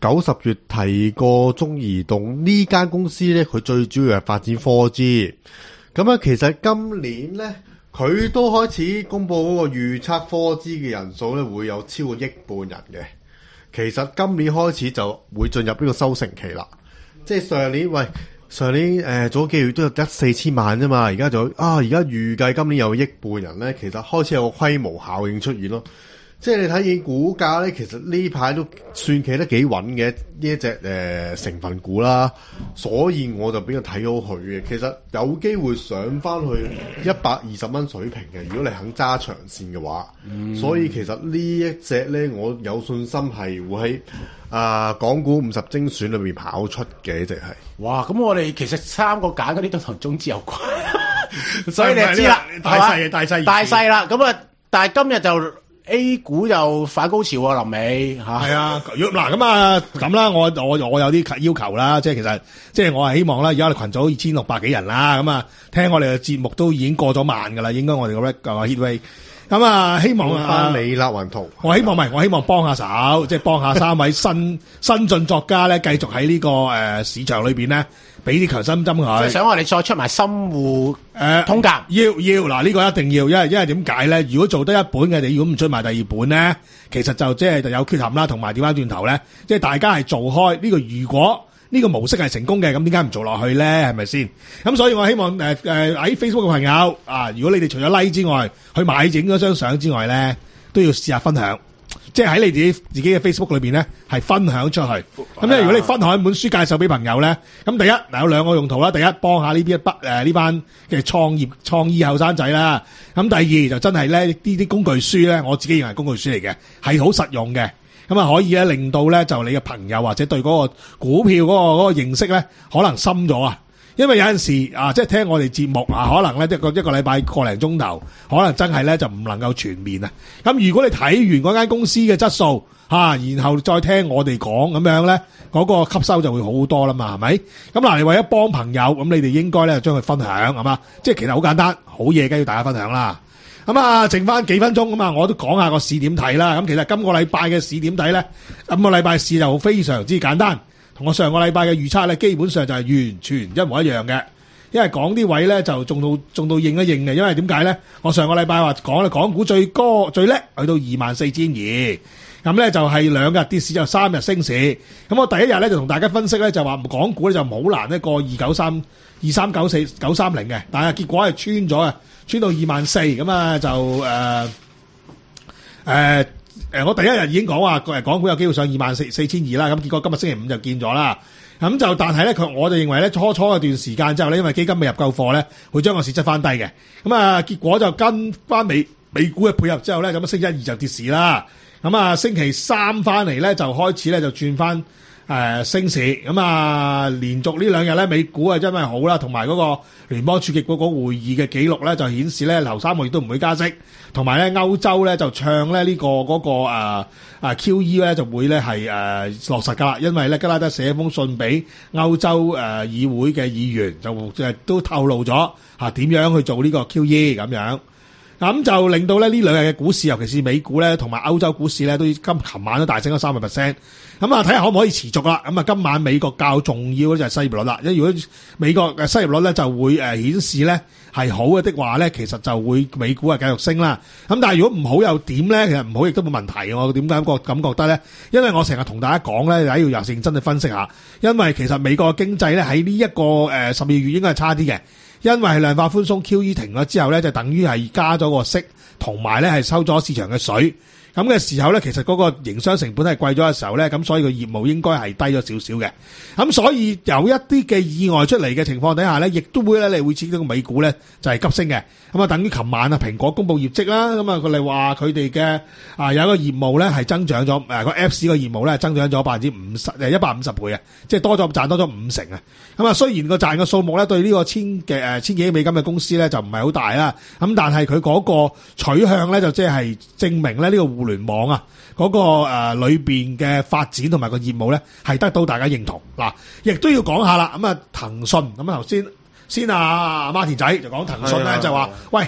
Speaker 5: 九十月提過中移動呢間公司咧，佢最主要係發展 四 G。咁啊，其實今年咧，佢都開始公布嗰個預測 四 G 嘅人數咧，會有超過億半人嘅。其實今年開始就會進入呢個收成期啦。即係上年，喂，上年誒、呃、早幾個月都有一四千萬啫嘛，而家就啊，而家預計今年有億半人咧，其實開始有個規模效應出現咯。即係你睇見股價咧，其實呢排都算企得幾穩嘅呢一隻誒、呃、成分股啦，所以我就比較睇好佢嘅。其實有機會上翻去一百二十蚊水平嘅，如果你肯揸長線嘅話。嗯、所以其實呢一隻咧，我有信心係會喺啊、呃、港股五十精選裏面跑出嘅，一隻係。
Speaker 4: 哇！咁我哋其實三個揀嗰啲都同中資有關，所以你就知啦，
Speaker 6: 大細大細
Speaker 4: 大細啦。咁啊，但係今日就。A 股又反高潮啊，臨尾吓
Speaker 6: 係啊，嗱咁啊咁啦，我我我有啲要求啦，即係其實即係我係希望啦，而家我哋群組二千六百幾人啦，咁啊聽我哋嘅節目都已經過咗萬噶啦，應該我哋個 rec hit rate，咁啊希望
Speaker 5: 翻你啦，雲圖，
Speaker 6: 我希望唔係，我希望幫下手，即係幫下三位新新進作家咧，繼續喺呢個誒市場裏邊咧。俾啲強心針佢，
Speaker 4: 即係想我哋再出埋深戶誒通鑑，
Speaker 6: 要要嗱呢個一定要，因為因為點解咧？如果做得一本嘅，你如果唔出埋第二本咧，其實就即係有缺陷啦，同埋調翻轉頭咧，即係大家係做開呢個，如果呢個模式係成功嘅，咁點解唔做落去咧？係咪先？咁所以我希望誒誒喺 Facebook 嘅朋友啊，如果你哋除咗 like 之外，去買整嗰張相之外咧，都要試下分享。即係喺你自己自己嘅 Facebook 裏邊咧，係分享出去。咁咧，如果你分享一本書介紹俾朋友咧，咁第一嗱有兩個用途啦。第一，幫下呢邊一筆誒呢班嘅創業創意後生仔啦。咁第二就真係咧呢啲工具書咧，我自己認為工具書嚟嘅，係好實用嘅。咁啊可以咧令到咧就你嘅朋友或者對嗰個股票嗰個嗰個認識咧，可能深咗啊。因為有陣時啊，即係聽我哋節目啊，可能咧一個一個禮拜個零鐘頭，可能真係咧就唔能夠全面啊。咁如果你睇完嗰間公司嘅質素吓，然後再聽我哋講咁樣咧，嗰個吸收就會好好多啦嘛，係咪？咁嗱，你為咗幫朋友，咁你哋應該咧將佢分享係嘛？即係其實好簡單，好嘢梗要大家分享啦。咁啊，剩翻幾分鐘咁啊，我都講下個市點睇啦。咁其實今個禮拜嘅市點睇咧，今個禮拜市就非常之簡單。同我上個禮拜嘅預測咧，基本上就係完全一模一樣嘅，因為講啲位咧就中到中到應一應嘅，因為點解咧？我上個禮拜話講咧，港股最高最叻去到二萬四千二，咁咧就係兩日跌市就三日升市。咁我第一日咧就同大家分析咧，就話港股咧就好難呢過二九三二三九四九三零嘅，但係結果係穿咗啊，穿到二萬四，咁啊就誒誒。呃呃誒，我第一日已經講話誒，港股有機會上二萬四四千二啦，咁結果今日星期五就見咗啦。咁就但係咧，佢我就認為咧，初初一段時間之後咧，因為基金未入夠貨咧，會將個市質翻低嘅。咁啊，結果就跟翻美美股嘅配合之後咧，咁啊星期一二就跌市啦。咁啊，星期三翻嚟咧就開始咧就轉翻誒升市。咁啊，連續呢兩日咧，美股啊真係好啦，同埋嗰個聯邦儲備局嗰個會議嘅記錄咧就顯示咧，頭三個月都唔會加息。同埋咧，歐洲咧就唱咧呢個嗰個誒啊 Q E 咧就會咧係誒落實噶啦，因為咧吉拉德寫一封信俾歐洲誒議會嘅議員，就誒都透露咗嚇點樣去做呢個 Q E 咁樣，咁就令到咧呢兩日嘅股市，尤其是美股咧同埋歐洲股市咧，都今琴晚都大升咗三個 percent。咁啊，睇下可唔可以持續啦？咁啊，今晚美國較重要嘅就係失業率啦，因為如果美國嘅失業率咧就會誒顯示咧係好嘅的話咧，其實就會美股係繼續升啦。咁但係如果唔好又點咧？其實唔好亦都冇問題。我點解咁覺咁覺得咧？因為我成日同大家講咧，大家要有認真去分析下。因為其實美國嘅經濟咧喺呢一個誒十二月應該係差啲嘅，因為係量化寬鬆 Q E 停咗之後咧，就等於係加咗個息，同埋咧係收咗市場嘅水。咁嘅時候咧，其實嗰個營商成本係貴咗嘅時候咧，咁所以個業務應該係低咗少少嘅。咁所以有一啲嘅意外出嚟嘅情況底下咧，亦都會咧，你會刺激到個美股咧就係急升嘅。咁啊，等於琴晚啊，蘋果公布業績啦，咁啊佢哋話佢哋嘅啊有一個業務咧係增長咗，誒個 Apps 個業務咧增長咗百分之五十，誒一百五十倍啊，即係多咗賺多咗五成啊。咁啊，雖然個賺嘅數目咧對呢個千嘅誒千幾億美金嘅公司咧就唔係好大啦，咁但係佢嗰個取向咧就即係證明咧呢個互聯網啊嗰個誒裏邊嘅發展同埋個業務咧係得到大家認同嗱，亦都要講下啦。咁啊騰訊咁啊頭先。先啊，馬田仔就講騰訊咧就話，喂，誒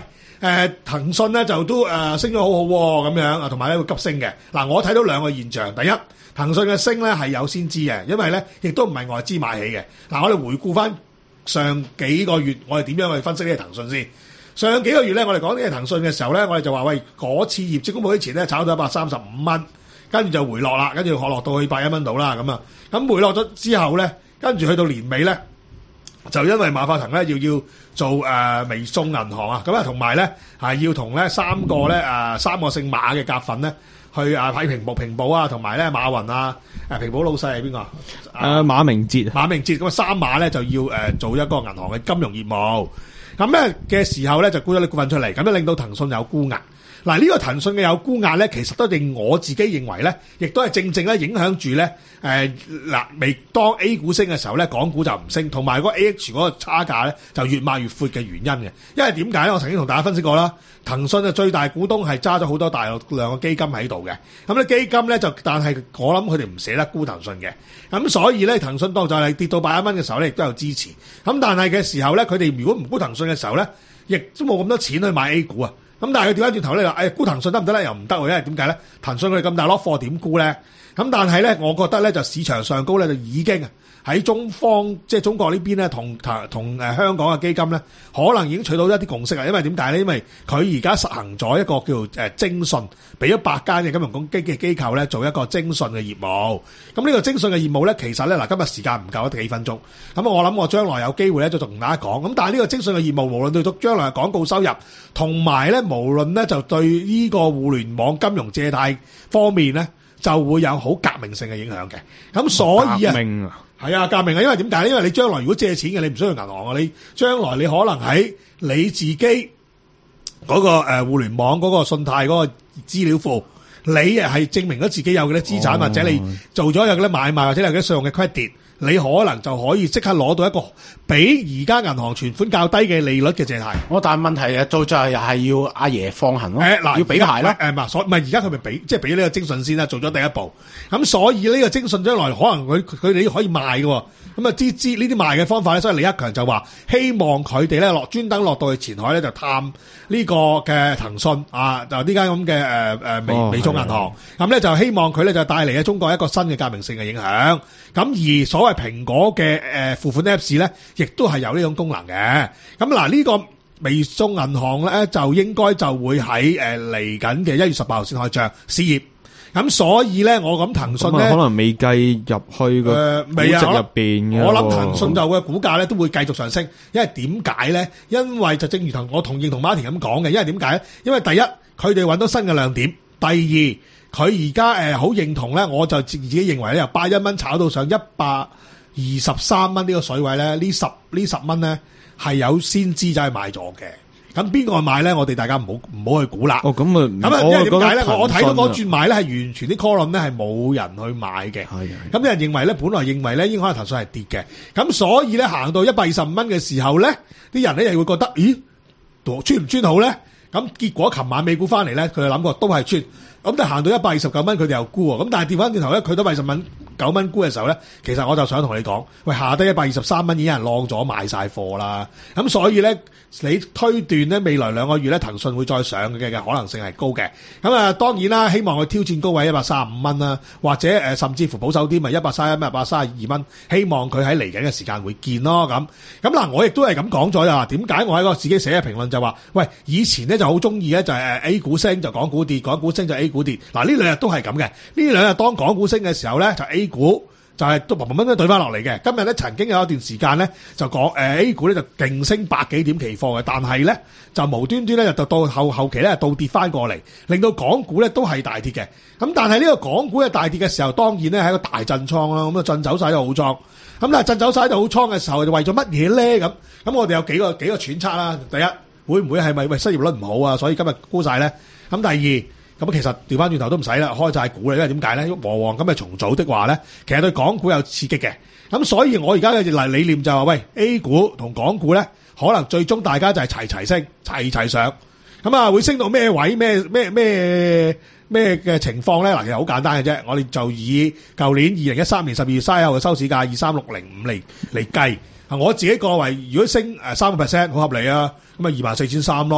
Speaker 6: 誒騰訊咧就都誒、呃、升咗好好喎，咁樣啊，同埋咧會急升嘅。嗱，我睇到兩個現象，第一，騰訊嘅升咧係有先知嘅，因為咧亦都唔係外資買起嘅。嗱，我哋回顧翻上幾個月，我哋點樣去分析呢個騰訊先？上幾個月咧，我哋講呢個騰訊嘅時候咧，我哋就話喂，嗰次業績公佈之前咧，炒到一百三十五蚊，跟住就回落啦，跟住可落到去百一蚊度啦，咁啊，咁回落咗之後咧，跟住去到年尾咧。就因為馬化騰咧要要做誒、呃、微眾銀行啊，咁啊同埋咧係要同咧三個咧誒、呃、三個姓馬嘅夾份咧去啊睇平保平保啊，同埋咧馬雲啊，誒平保老細係邊個？誒、
Speaker 3: 呃、馬明哲，
Speaker 6: 馬明哲咁啊三馬咧就要誒、呃、做一個銀行嘅金融業務，咁咧嘅時候咧就沽咗啲股份出嚟，咁樣令到騰訊有沽壓。嗱，呢個騰訊嘅有沽壓咧，其實都令我自己認為咧，亦都係正正咧影響住咧，誒嗱，未當 A 股升嘅時候咧，港股就唔升，同埋嗰 A H 嗰個差價咧就越賣越闊嘅原因嘅。因為點解咧？我曾經同大家分析過啦，騰訊嘅最大股東係揸咗好多大量嘅基金喺度嘅，咁咧基金咧就，但係我諗佢哋唔捨得沽騰訊嘅，咁所以咧騰訊當就係跌到百一蚊嘅時候咧，亦都有支持。咁但係嘅時候咧，佢哋如果唔沽騰訊嘅時候咧，亦都冇咁多錢去買 A 股啊。咁但係佢調翻轉頭咧，話誒沽騰訊得唔得咧？又唔得喎，因為點解咧？騰訊佢哋咁大攞貨點沽咧？咁但係咧，我覺得咧就市場上高咧就已經喺中方即係中國呢邊咧，同同誒香港嘅基金咧，可能已經取到一啲共識啊！因為點解咧？因為佢而家實行咗一個叫誒徵信，俾咗八間嘅金融公機嘅機構咧做一個徵信嘅業務。咁呢個徵信嘅業務咧，其實咧嗱，今日時間唔夠一幾分鐘，咁我諗我將來有機會咧就同大家講。咁但係呢個徵信嘅業務，無論對到將來嘅廣告收入，同埋咧無論咧就對呢個互聯網金融借貸方面咧，就會有好革命性嘅影響嘅。咁所以啊，
Speaker 3: 革命啊！
Speaker 6: 係啊，革命啊！因為點解咧？因為你將來如果借錢嘅，你唔需要銀行啊，你將來你可能喺你自己嗰個誒互聯網嗰個信貸嗰個資料庫，你誒係證明咗自己有嘅啲資產，或者你做咗有嘅啲買賣，或者有嘅信用嘅 credit，你可能就可以即刻攞到一個比而家銀行存款較低嘅利率嘅借貸。
Speaker 4: 我但係問題啊，做就係係要阿爺放行咯。
Speaker 6: 誒嗱，
Speaker 4: 要俾牌咯。
Speaker 6: 誒唔係，所唔係而家佢咪俾即係俾呢個徵信先啦，做咗第一步。咁所以呢個徵信將來可能佢佢哋可以賣嘅。咁啊，知知呢啲賣嘅方法咧，所以李克強就話希望佢哋咧落專登落到去前海咧，就探呢個嘅騰訊啊，就呢間咁嘅誒誒微微眾銀行。咁咧就希望佢咧就帶嚟喺中國一個新嘅革命性嘅影響。咁而所謂蘋果嘅誒付款 Apps 咧，亦都係有呢種功能嘅。咁嗱呢個微眾銀行咧，就應該就會喺誒嚟緊嘅一月十八號先開帳試業。咁所以咧，我諗騰訊咧
Speaker 3: 可能未計入去個估值入邊嘅。
Speaker 6: 我諗騰訊就嘅股價咧都會繼續上升，因為點解咧？因為就正如同我同意同 Martin 咁講嘅，因為點解咧？因為第一佢哋揾到新嘅亮點，第二佢而家誒好認同咧，我就自己認為咧由八一蚊炒到上一百二十三蚊呢個水位咧，呢十呢十蚊咧係有先知就係買咗嘅。咁邊個買咧？我哋大家唔好唔好去估啦。
Speaker 3: 哦，咁啊，
Speaker 6: 咁啊，因為點解咧？我我睇到嗰轉買咧係完全啲 column 咧係冇人去買嘅。係咁有人認為咧，本來認為咧應該可能騰訊係跌嘅。咁所以咧行到一百二十五蚊嘅時候咧，啲人咧又會覺得，咦，穿唔穿好咧？咁結果琴晚美股翻嚟咧，佢哋諗過都係穿。咁但係行到一百二十九蚊，佢哋又沽喎。咁但係調翻轉頭咧，佢都一百二十蚊九蚊沽嘅時候咧，其實我就想同你講，喂，下低一百二十三蚊已經有人晾咗賣晒貨啦。咁所以咧，你推斷咧未來兩個月咧，騰訊會再上嘅嘅可能性係高嘅。咁啊，當然啦，希望佢挑戰高位一百三十五蚊啦，或者誒甚至乎保守啲咪一百三十一蚊、一百三十二蚊。希望佢喺嚟緊嘅時間會見咯。咁咁嗱，我亦都係咁講咗啊。點解我喺個自己寫嘅評論就話，喂，以前咧就好中意咧就係誒 A 股升就港股跌，港股升就 A 股跌。嗱，呢兩日都係咁嘅。呢兩日當港股升嘅時候咧，就 A 股就係都砰砰砰咁對翻落嚟嘅。今日咧曾經有一段時間咧就講誒 A 股咧就勁升百幾點期貨嘅，但係咧就無端端咧就到後後期咧倒跌翻過嚟，令到港股咧都係大跌嘅。咁但係呢個港股嘅大跌嘅時候，當然咧係一個大震倉啦。咁啊震走晒都好倉。咁但係震走晒都好倉嘅時候，就為咗乜嘢咧？咁咁我哋有幾個幾個揣測啦。第一，會唔會係咪喂失業率唔好啊？所以今日沽晒咧。咁第二。咁其實調翻轉頭都唔使啦，開債股啦，因為點解咧？和黃咁嘅重組的話咧，其實對港股有刺激嘅。咁所以我而家嘅嚟理念就係話，喂 A 股同港股咧，可能最終大家就係齊齊升、齊齊上。咁啊，會升到咩位、咩咩咩咩嘅情況咧？嗱，其實好簡單嘅啫，我哋就以舊年二零一三年十二月三十一號嘅收市價二三六零五嚟嚟計。啊，我自己個位，如果升誒三個 percent 好合理啊，咁啊二萬四千三咯。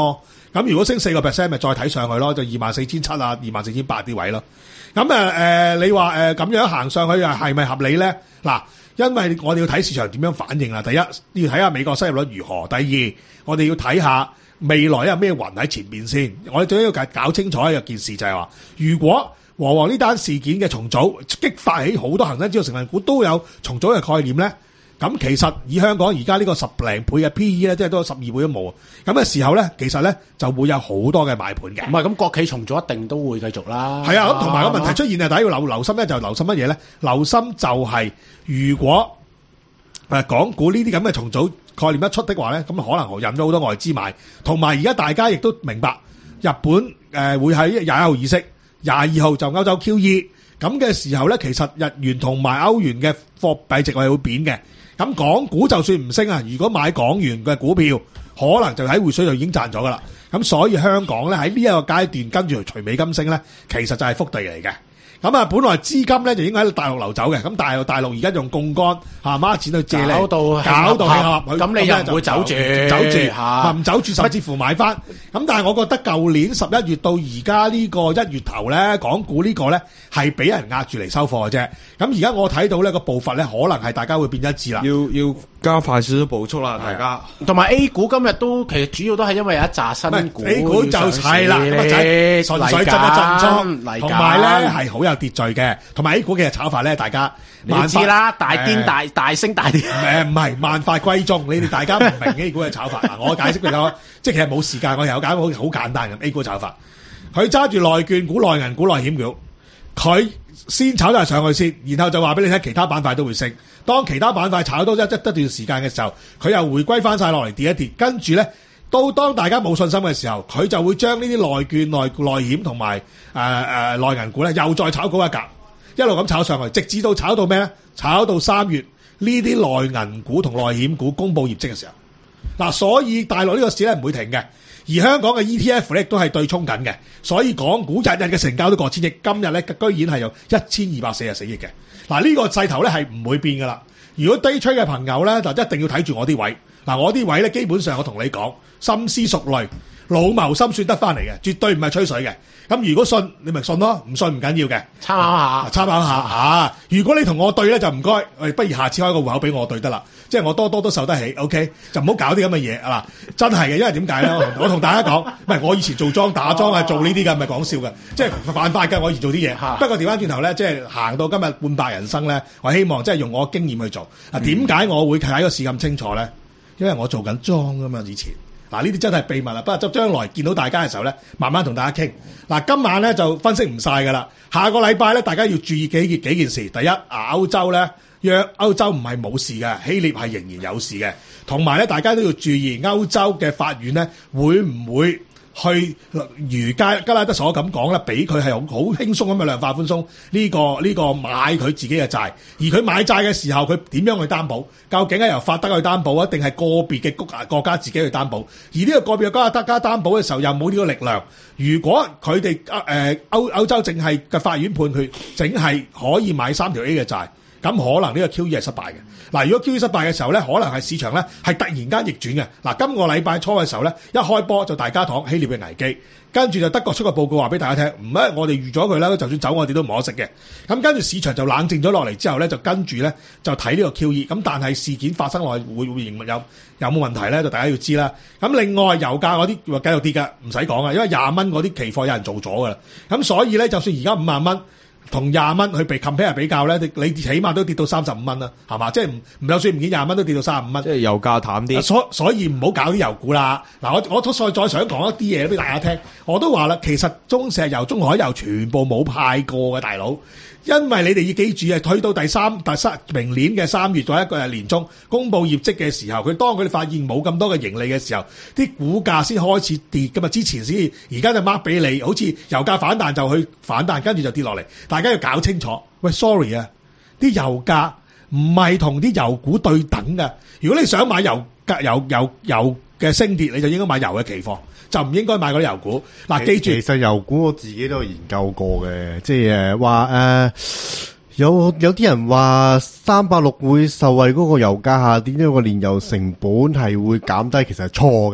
Speaker 6: 咁如果升四個 percent， 咪再睇上去咯，就二萬四千七啊，二萬四千八啲位咯。咁誒誒，你話誒咁樣行上去啊，係咪合理咧？嗱，因為我哋要睇市場點樣反應啦。第一，要睇下美國失業率如何；第二，我哋要睇下未來有咩雲喺前面先。我哋最緊要搞搞清楚一件事就係話，如果和黃呢單事件嘅重組激發起好多恒生指數成分股都有重組嘅概念咧。咁其實以香港而家呢個十零倍嘅 P E 咧，即係都有十二倍都冇。咁嘅時候咧，其實咧就會有好多嘅買盤嘅。
Speaker 4: 唔係咁，國企重組一定都會繼續啦。
Speaker 6: 係啊，咁同埋個問題出現啊，大家要留留心咧，就留心乜嘢咧？留心就係如果誒港股呢啲咁嘅重組概念一出的話咧，咁可能引咗好多外資買。同埋而家大家亦都明白，日本誒會喺廿一號議息，廿二號就歐洲 Q E。咁嘅時候咧，其實日元同埋歐元嘅貨幣值係會貶嘅。咁港股就算唔升啊，如果買港元嘅股票，可能就喺匯水就已經賺咗噶啦。咁所以香港咧喺呢一個階段跟住隨美金升咧，其實就係福地嚟嘅。咁啊，本來資金咧就應該喺大陸流走嘅，咁大陸大陸而家用槓桿嚇孖錢去借嚟，
Speaker 4: 搞到
Speaker 6: 搞到興合，
Speaker 4: 咁你又唔會走住，
Speaker 6: 走住嚇，唔走住，甚至乎買翻。咁但係我覺得舊年十一月到而家呢個一月頭咧，港股呢個咧係俾人壓住嚟收貨嘅啫。咁而家我睇到呢個步伐咧，可能係大家會變一致啦。
Speaker 3: 要要加快少少步速啦，大家。
Speaker 4: 同埋 A 股今日都其實主要都係因為有一紮新股
Speaker 6: ，A 股就係啦，咁啊仔純粹震一震倉，同埋咧係好有秩序嘅，同埋 A 股嘅炒法咧，大家
Speaker 4: 你知啦，大癲大大升大跌，
Speaker 6: 誒唔係萬法歸宗，你哋大家唔明 A 股嘅炒法嗱，我解釋俾你講，即係其實冇時間，我有解好好簡單嘅 A 股炒法，佢揸住內券股、內銀股、內險股，佢先炒咗上去先，然後就話俾你聽，其他板塊都會升。當其他板塊炒多一一一段時間嘅時候，佢又回歸翻晒落嚟跌一跌，跟住咧，到當大家冇信心嘅時候，佢就會將呢啲內券、內內險同埋誒誒內銀股咧，又再炒高一格，一路咁炒上去，直至到炒到咩咧？炒到三月呢啲內銀股同內險股公佈業績嘅時候，嗱，所以大陸呢個市咧唔會停嘅。而香港嘅 E T F 咧都係對沖緊嘅，所以港股日日嘅成交都過千億，今日咧居然係有一千二百四十四億嘅。嗱，呢個勢頭咧係唔會變噶啦。如果 day trade 嘅朋友咧，就一定要睇住我啲位。嗱，我啲位咧基本上我同你講，深思熟慮、老謀深算得翻嚟嘅，絕對唔係吹水嘅。咁如果信你咪信咯，唔信唔緊要嘅，
Speaker 4: 參考下，
Speaker 6: 參考下嚇。如果你同我對咧就唔該，誒不如下次開個戶口俾我對得啦。即係我多多都受得起 ，OK， 就唔好搞啲咁嘅嘢啊！真係嘅，因為點解咧？我同大家講，唔係我以前做莊打莊係做呢啲嘅，唔係講笑嘅，即係犯法嘅。我以前做啲嘢，不過調翻轉頭咧，即係行到今日半百人生咧，我希望即係用我經驗去做。嗱，點解我會睇個市咁清楚咧？因為我做緊莊噶嘛，以前嗱呢啲真係秘密啦。不過就將來見到大家嘅時候咧，慢慢同大家傾。嗱，今晚咧就分析唔晒噶啦，下個禮拜咧大家要注意幾件幾件事。第一，啊歐洲咧。若歐洲唔係冇事嘅，希臘係仍然有事嘅，同埋咧，大家都要注意歐洲嘅法院咧，會唔會去如加加拉德所咁講咧，俾佢係好輕鬆咁嘅量化寬鬆呢個呢個買佢自己嘅債，而佢買債嘅時候，佢點樣去擔保？究竟係由法德去擔保啊，定係個別嘅國國家自己去擔保？而呢個個別嘅國家德家擔保嘅時候，又冇呢個力量。如果佢哋誒歐歐洲淨係嘅法院判佢，淨係可以買三條 A 嘅債。咁可能呢個 Q E 係失敗嘅。嗱，如果 Q E 失敗嘅時候咧，可能係市場咧係突然間逆轉嘅。嗱，今個禮拜初嘅時候咧，一開波就大家講希臘嘅危機，跟住就德國出個報告話俾大家聽，唔係我哋預咗佢啦，就算走我哋都唔可惜嘅。咁跟住市場就冷靜咗落嚟之後咧，就跟住咧就睇呢個 Q E。咁但係事件發生落去會會認為有有冇問題咧？就大家要知啦。咁另外油價嗰啲話繼續跌㗎，唔使講啊，因為廿蚊嗰啲期貨有人做咗㗎啦。咁所以咧，就算而家五萬蚊。同廿蚊去被 compare 比較咧，你你起碼都跌到三十五蚊啦，係嘛？即係唔唔就算唔見廿蚊都跌到三十五蚊。
Speaker 3: 即係油價淡啲，
Speaker 6: 所所以唔好搞啲油股啦。嗱，我我再再想講一啲嘢俾大家聽，我都話啦，其實中石油、中海油全部冇派過嘅大佬。因為你哋要記住啊，推到第三、第三明年嘅三月再一個係年中公佈業績嘅時候，佢當佢哋發現冇咁多嘅盈利嘅時候，啲股價先開始跌噶嘛。之前先，而家就 mark 俾你，好似油價反彈就去反彈，跟住就跌落嚟。大家要搞清楚。喂 ，sorry 啊，啲油價唔係同啲油股對等嘅。如果你想買油價、油油油嘅升跌，你就應該買油嘅期貨。就唔應該買嗰啲油股。嗱，記住，
Speaker 5: 其實油股我自己都有研究過嘅，即係誒話誒有有啲人話三百六會受惠嗰個油價下跌，因為個煉油成本係會減低，其實係錯嘅。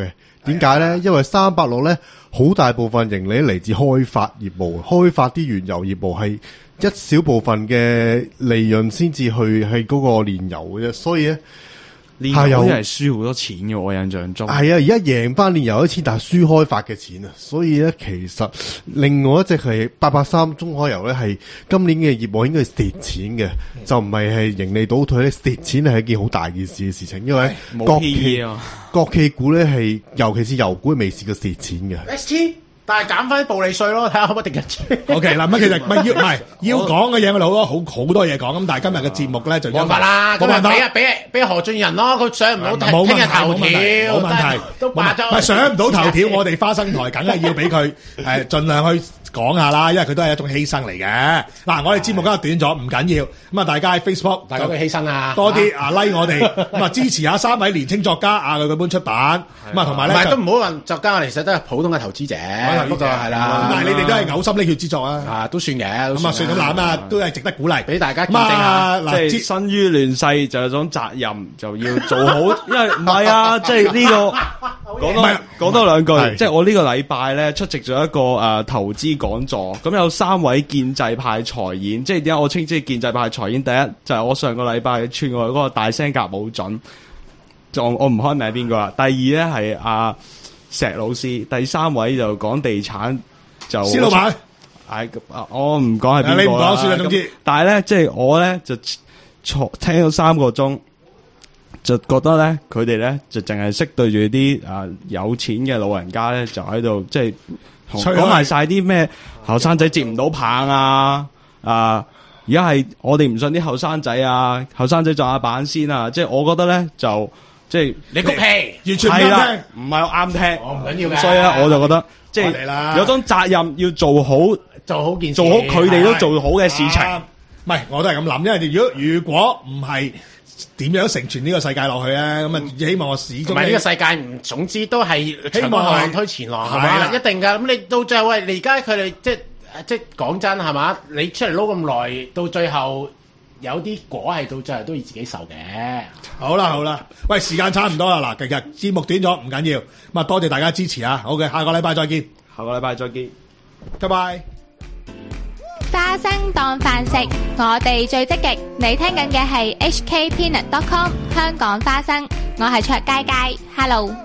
Speaker 5: 點解咧？因為三百六咧，好大部分盈利嚟自開發業務，開發啲原油業務係一小部分嘅利潤先至去係嗰個煉油嘅啫，所以咧。
Speaker 3: 煉油好似係輸好多錢嘅，我印象中。
Speaker 5: 係啊，而家贏翻煉油一錢，但係輸開發嘅錢啊，所以咧其實另外一隻係八八三中海油咧，係今年嘅業務應該係蝕錢嘅，嗯、就唔係係盈利倒退咧，蝕錢係一件好大件事嘅事情，因為國企啊，國企股咧係尤其是油股未試過蝕錢嘅。
Speaker 4: S T 但係減翻暴利稅咯，睇下可唔可以定日出。
Speaker 6: O K 嗱，乜其實唔係要唔係要講嘅嘢，我哋好多好好多嘢講。咁但係今日嘅節目咧就
Speaker 4: 冇辦法啦，冇辦法，俾俾俾何俊仁咯，佢上唔到聽聽日頭條，
Speaker 6: 冇問題，
Speaker 4: 都霸咗。
Speaker 6: 唔係上唔到頭條，我哋花生台梗係要俾佢誒，盡量去講下啦，因為佢都係一種犧牲嚟嘅。嗱，我哋節目今日短咗，唔緊要。咁啊，大家喺 Facebook，
Speaker 4: 大家都犧牲啊，
Speaker 6: 多啲啊 like 我哋，咁啊支持下三位年青作家啊，佢嗰本出版。咁啊，同埋咧，
Speaker 4: 唔係都唔好話作家，我哋其實都係普通嘅投資者，不過係啦。
Speaker 6: 但係你哋都係嘔心瀝血之作啊！
Speaker 4: 啊，都算嘅。
Speaker 6: 咁啊，算咁攬啊，都係值得鼓勵，
Speaker 4: 俾大家見證下。
Speaker 3: 嗱，即係生於亂世就有種責任，就要做好。因為唔係啊，即係呢個講多講多兩句。即係我呢個禮拜咧出席咗一個誒投資講座，咁有三位建制派財演。即係點解我稱之建制派財演？第一就係我上個禮拜串我嗰個大聲夾冇準，就我唔開名邊個啦。第二咧係阿石老師，第三位就講地產。就
Speaker 6: 施老闆，
Speaker 3: 係我唔講係邊個啦。
Speaker 6: 你唔講算啦，總之。
Speaker 3: 但係咧，即係我咧就坐聽咗三個鐘，就覺得咧佢哋咧就淨係識對住啲啊有錢嘅老人家咧，就喺度即係講埋晒啲咩後生仔接唔到棒啊！啊，而家係我哋唔信啲後生仔啊，後生仔撞下板先啊！即係我覺得咧就即係
Speaker 4: 你谷氣，
Speaker 6: 完全唔啱聽，
Speaker 3: 唔係啱聽，
Speaker 4: 我唔緊要嘅。
Speaker 3: 所以咧我就覺得。即係有種責任要做好，
Speaker 4: 做好件事，
Speaker 3: 做好佢哋都做好嘅事情。
Speaker 6: 唔係，我都係咁諗，因為如果如果唔係點樣成全呢個世界落去咧，咁啊希望我始終。唔係呢個世界唔，總之都係希望後浪推前浪，係啦，一定噶。咁你到最後喂，你而家佢哋即係即係講真係嘛？你出嚟撈咁耐，到最後。有啲果係到最後都要自己受嘅。好啦好啦，喂，時間差唔多啦，嗱，其實節目短咗唔緊要，咁啊多謝大家支持啊，好嘅，下個禮拜再見，
Speaker 3: 下個禮拜再見，
Speaker 6: 拜拜。
Speaker 11: 花生當飯食，我哋最積極。你聽緊嘅係 H K Peanut dot com 香港花生，我係卓佳佳 ，Hello。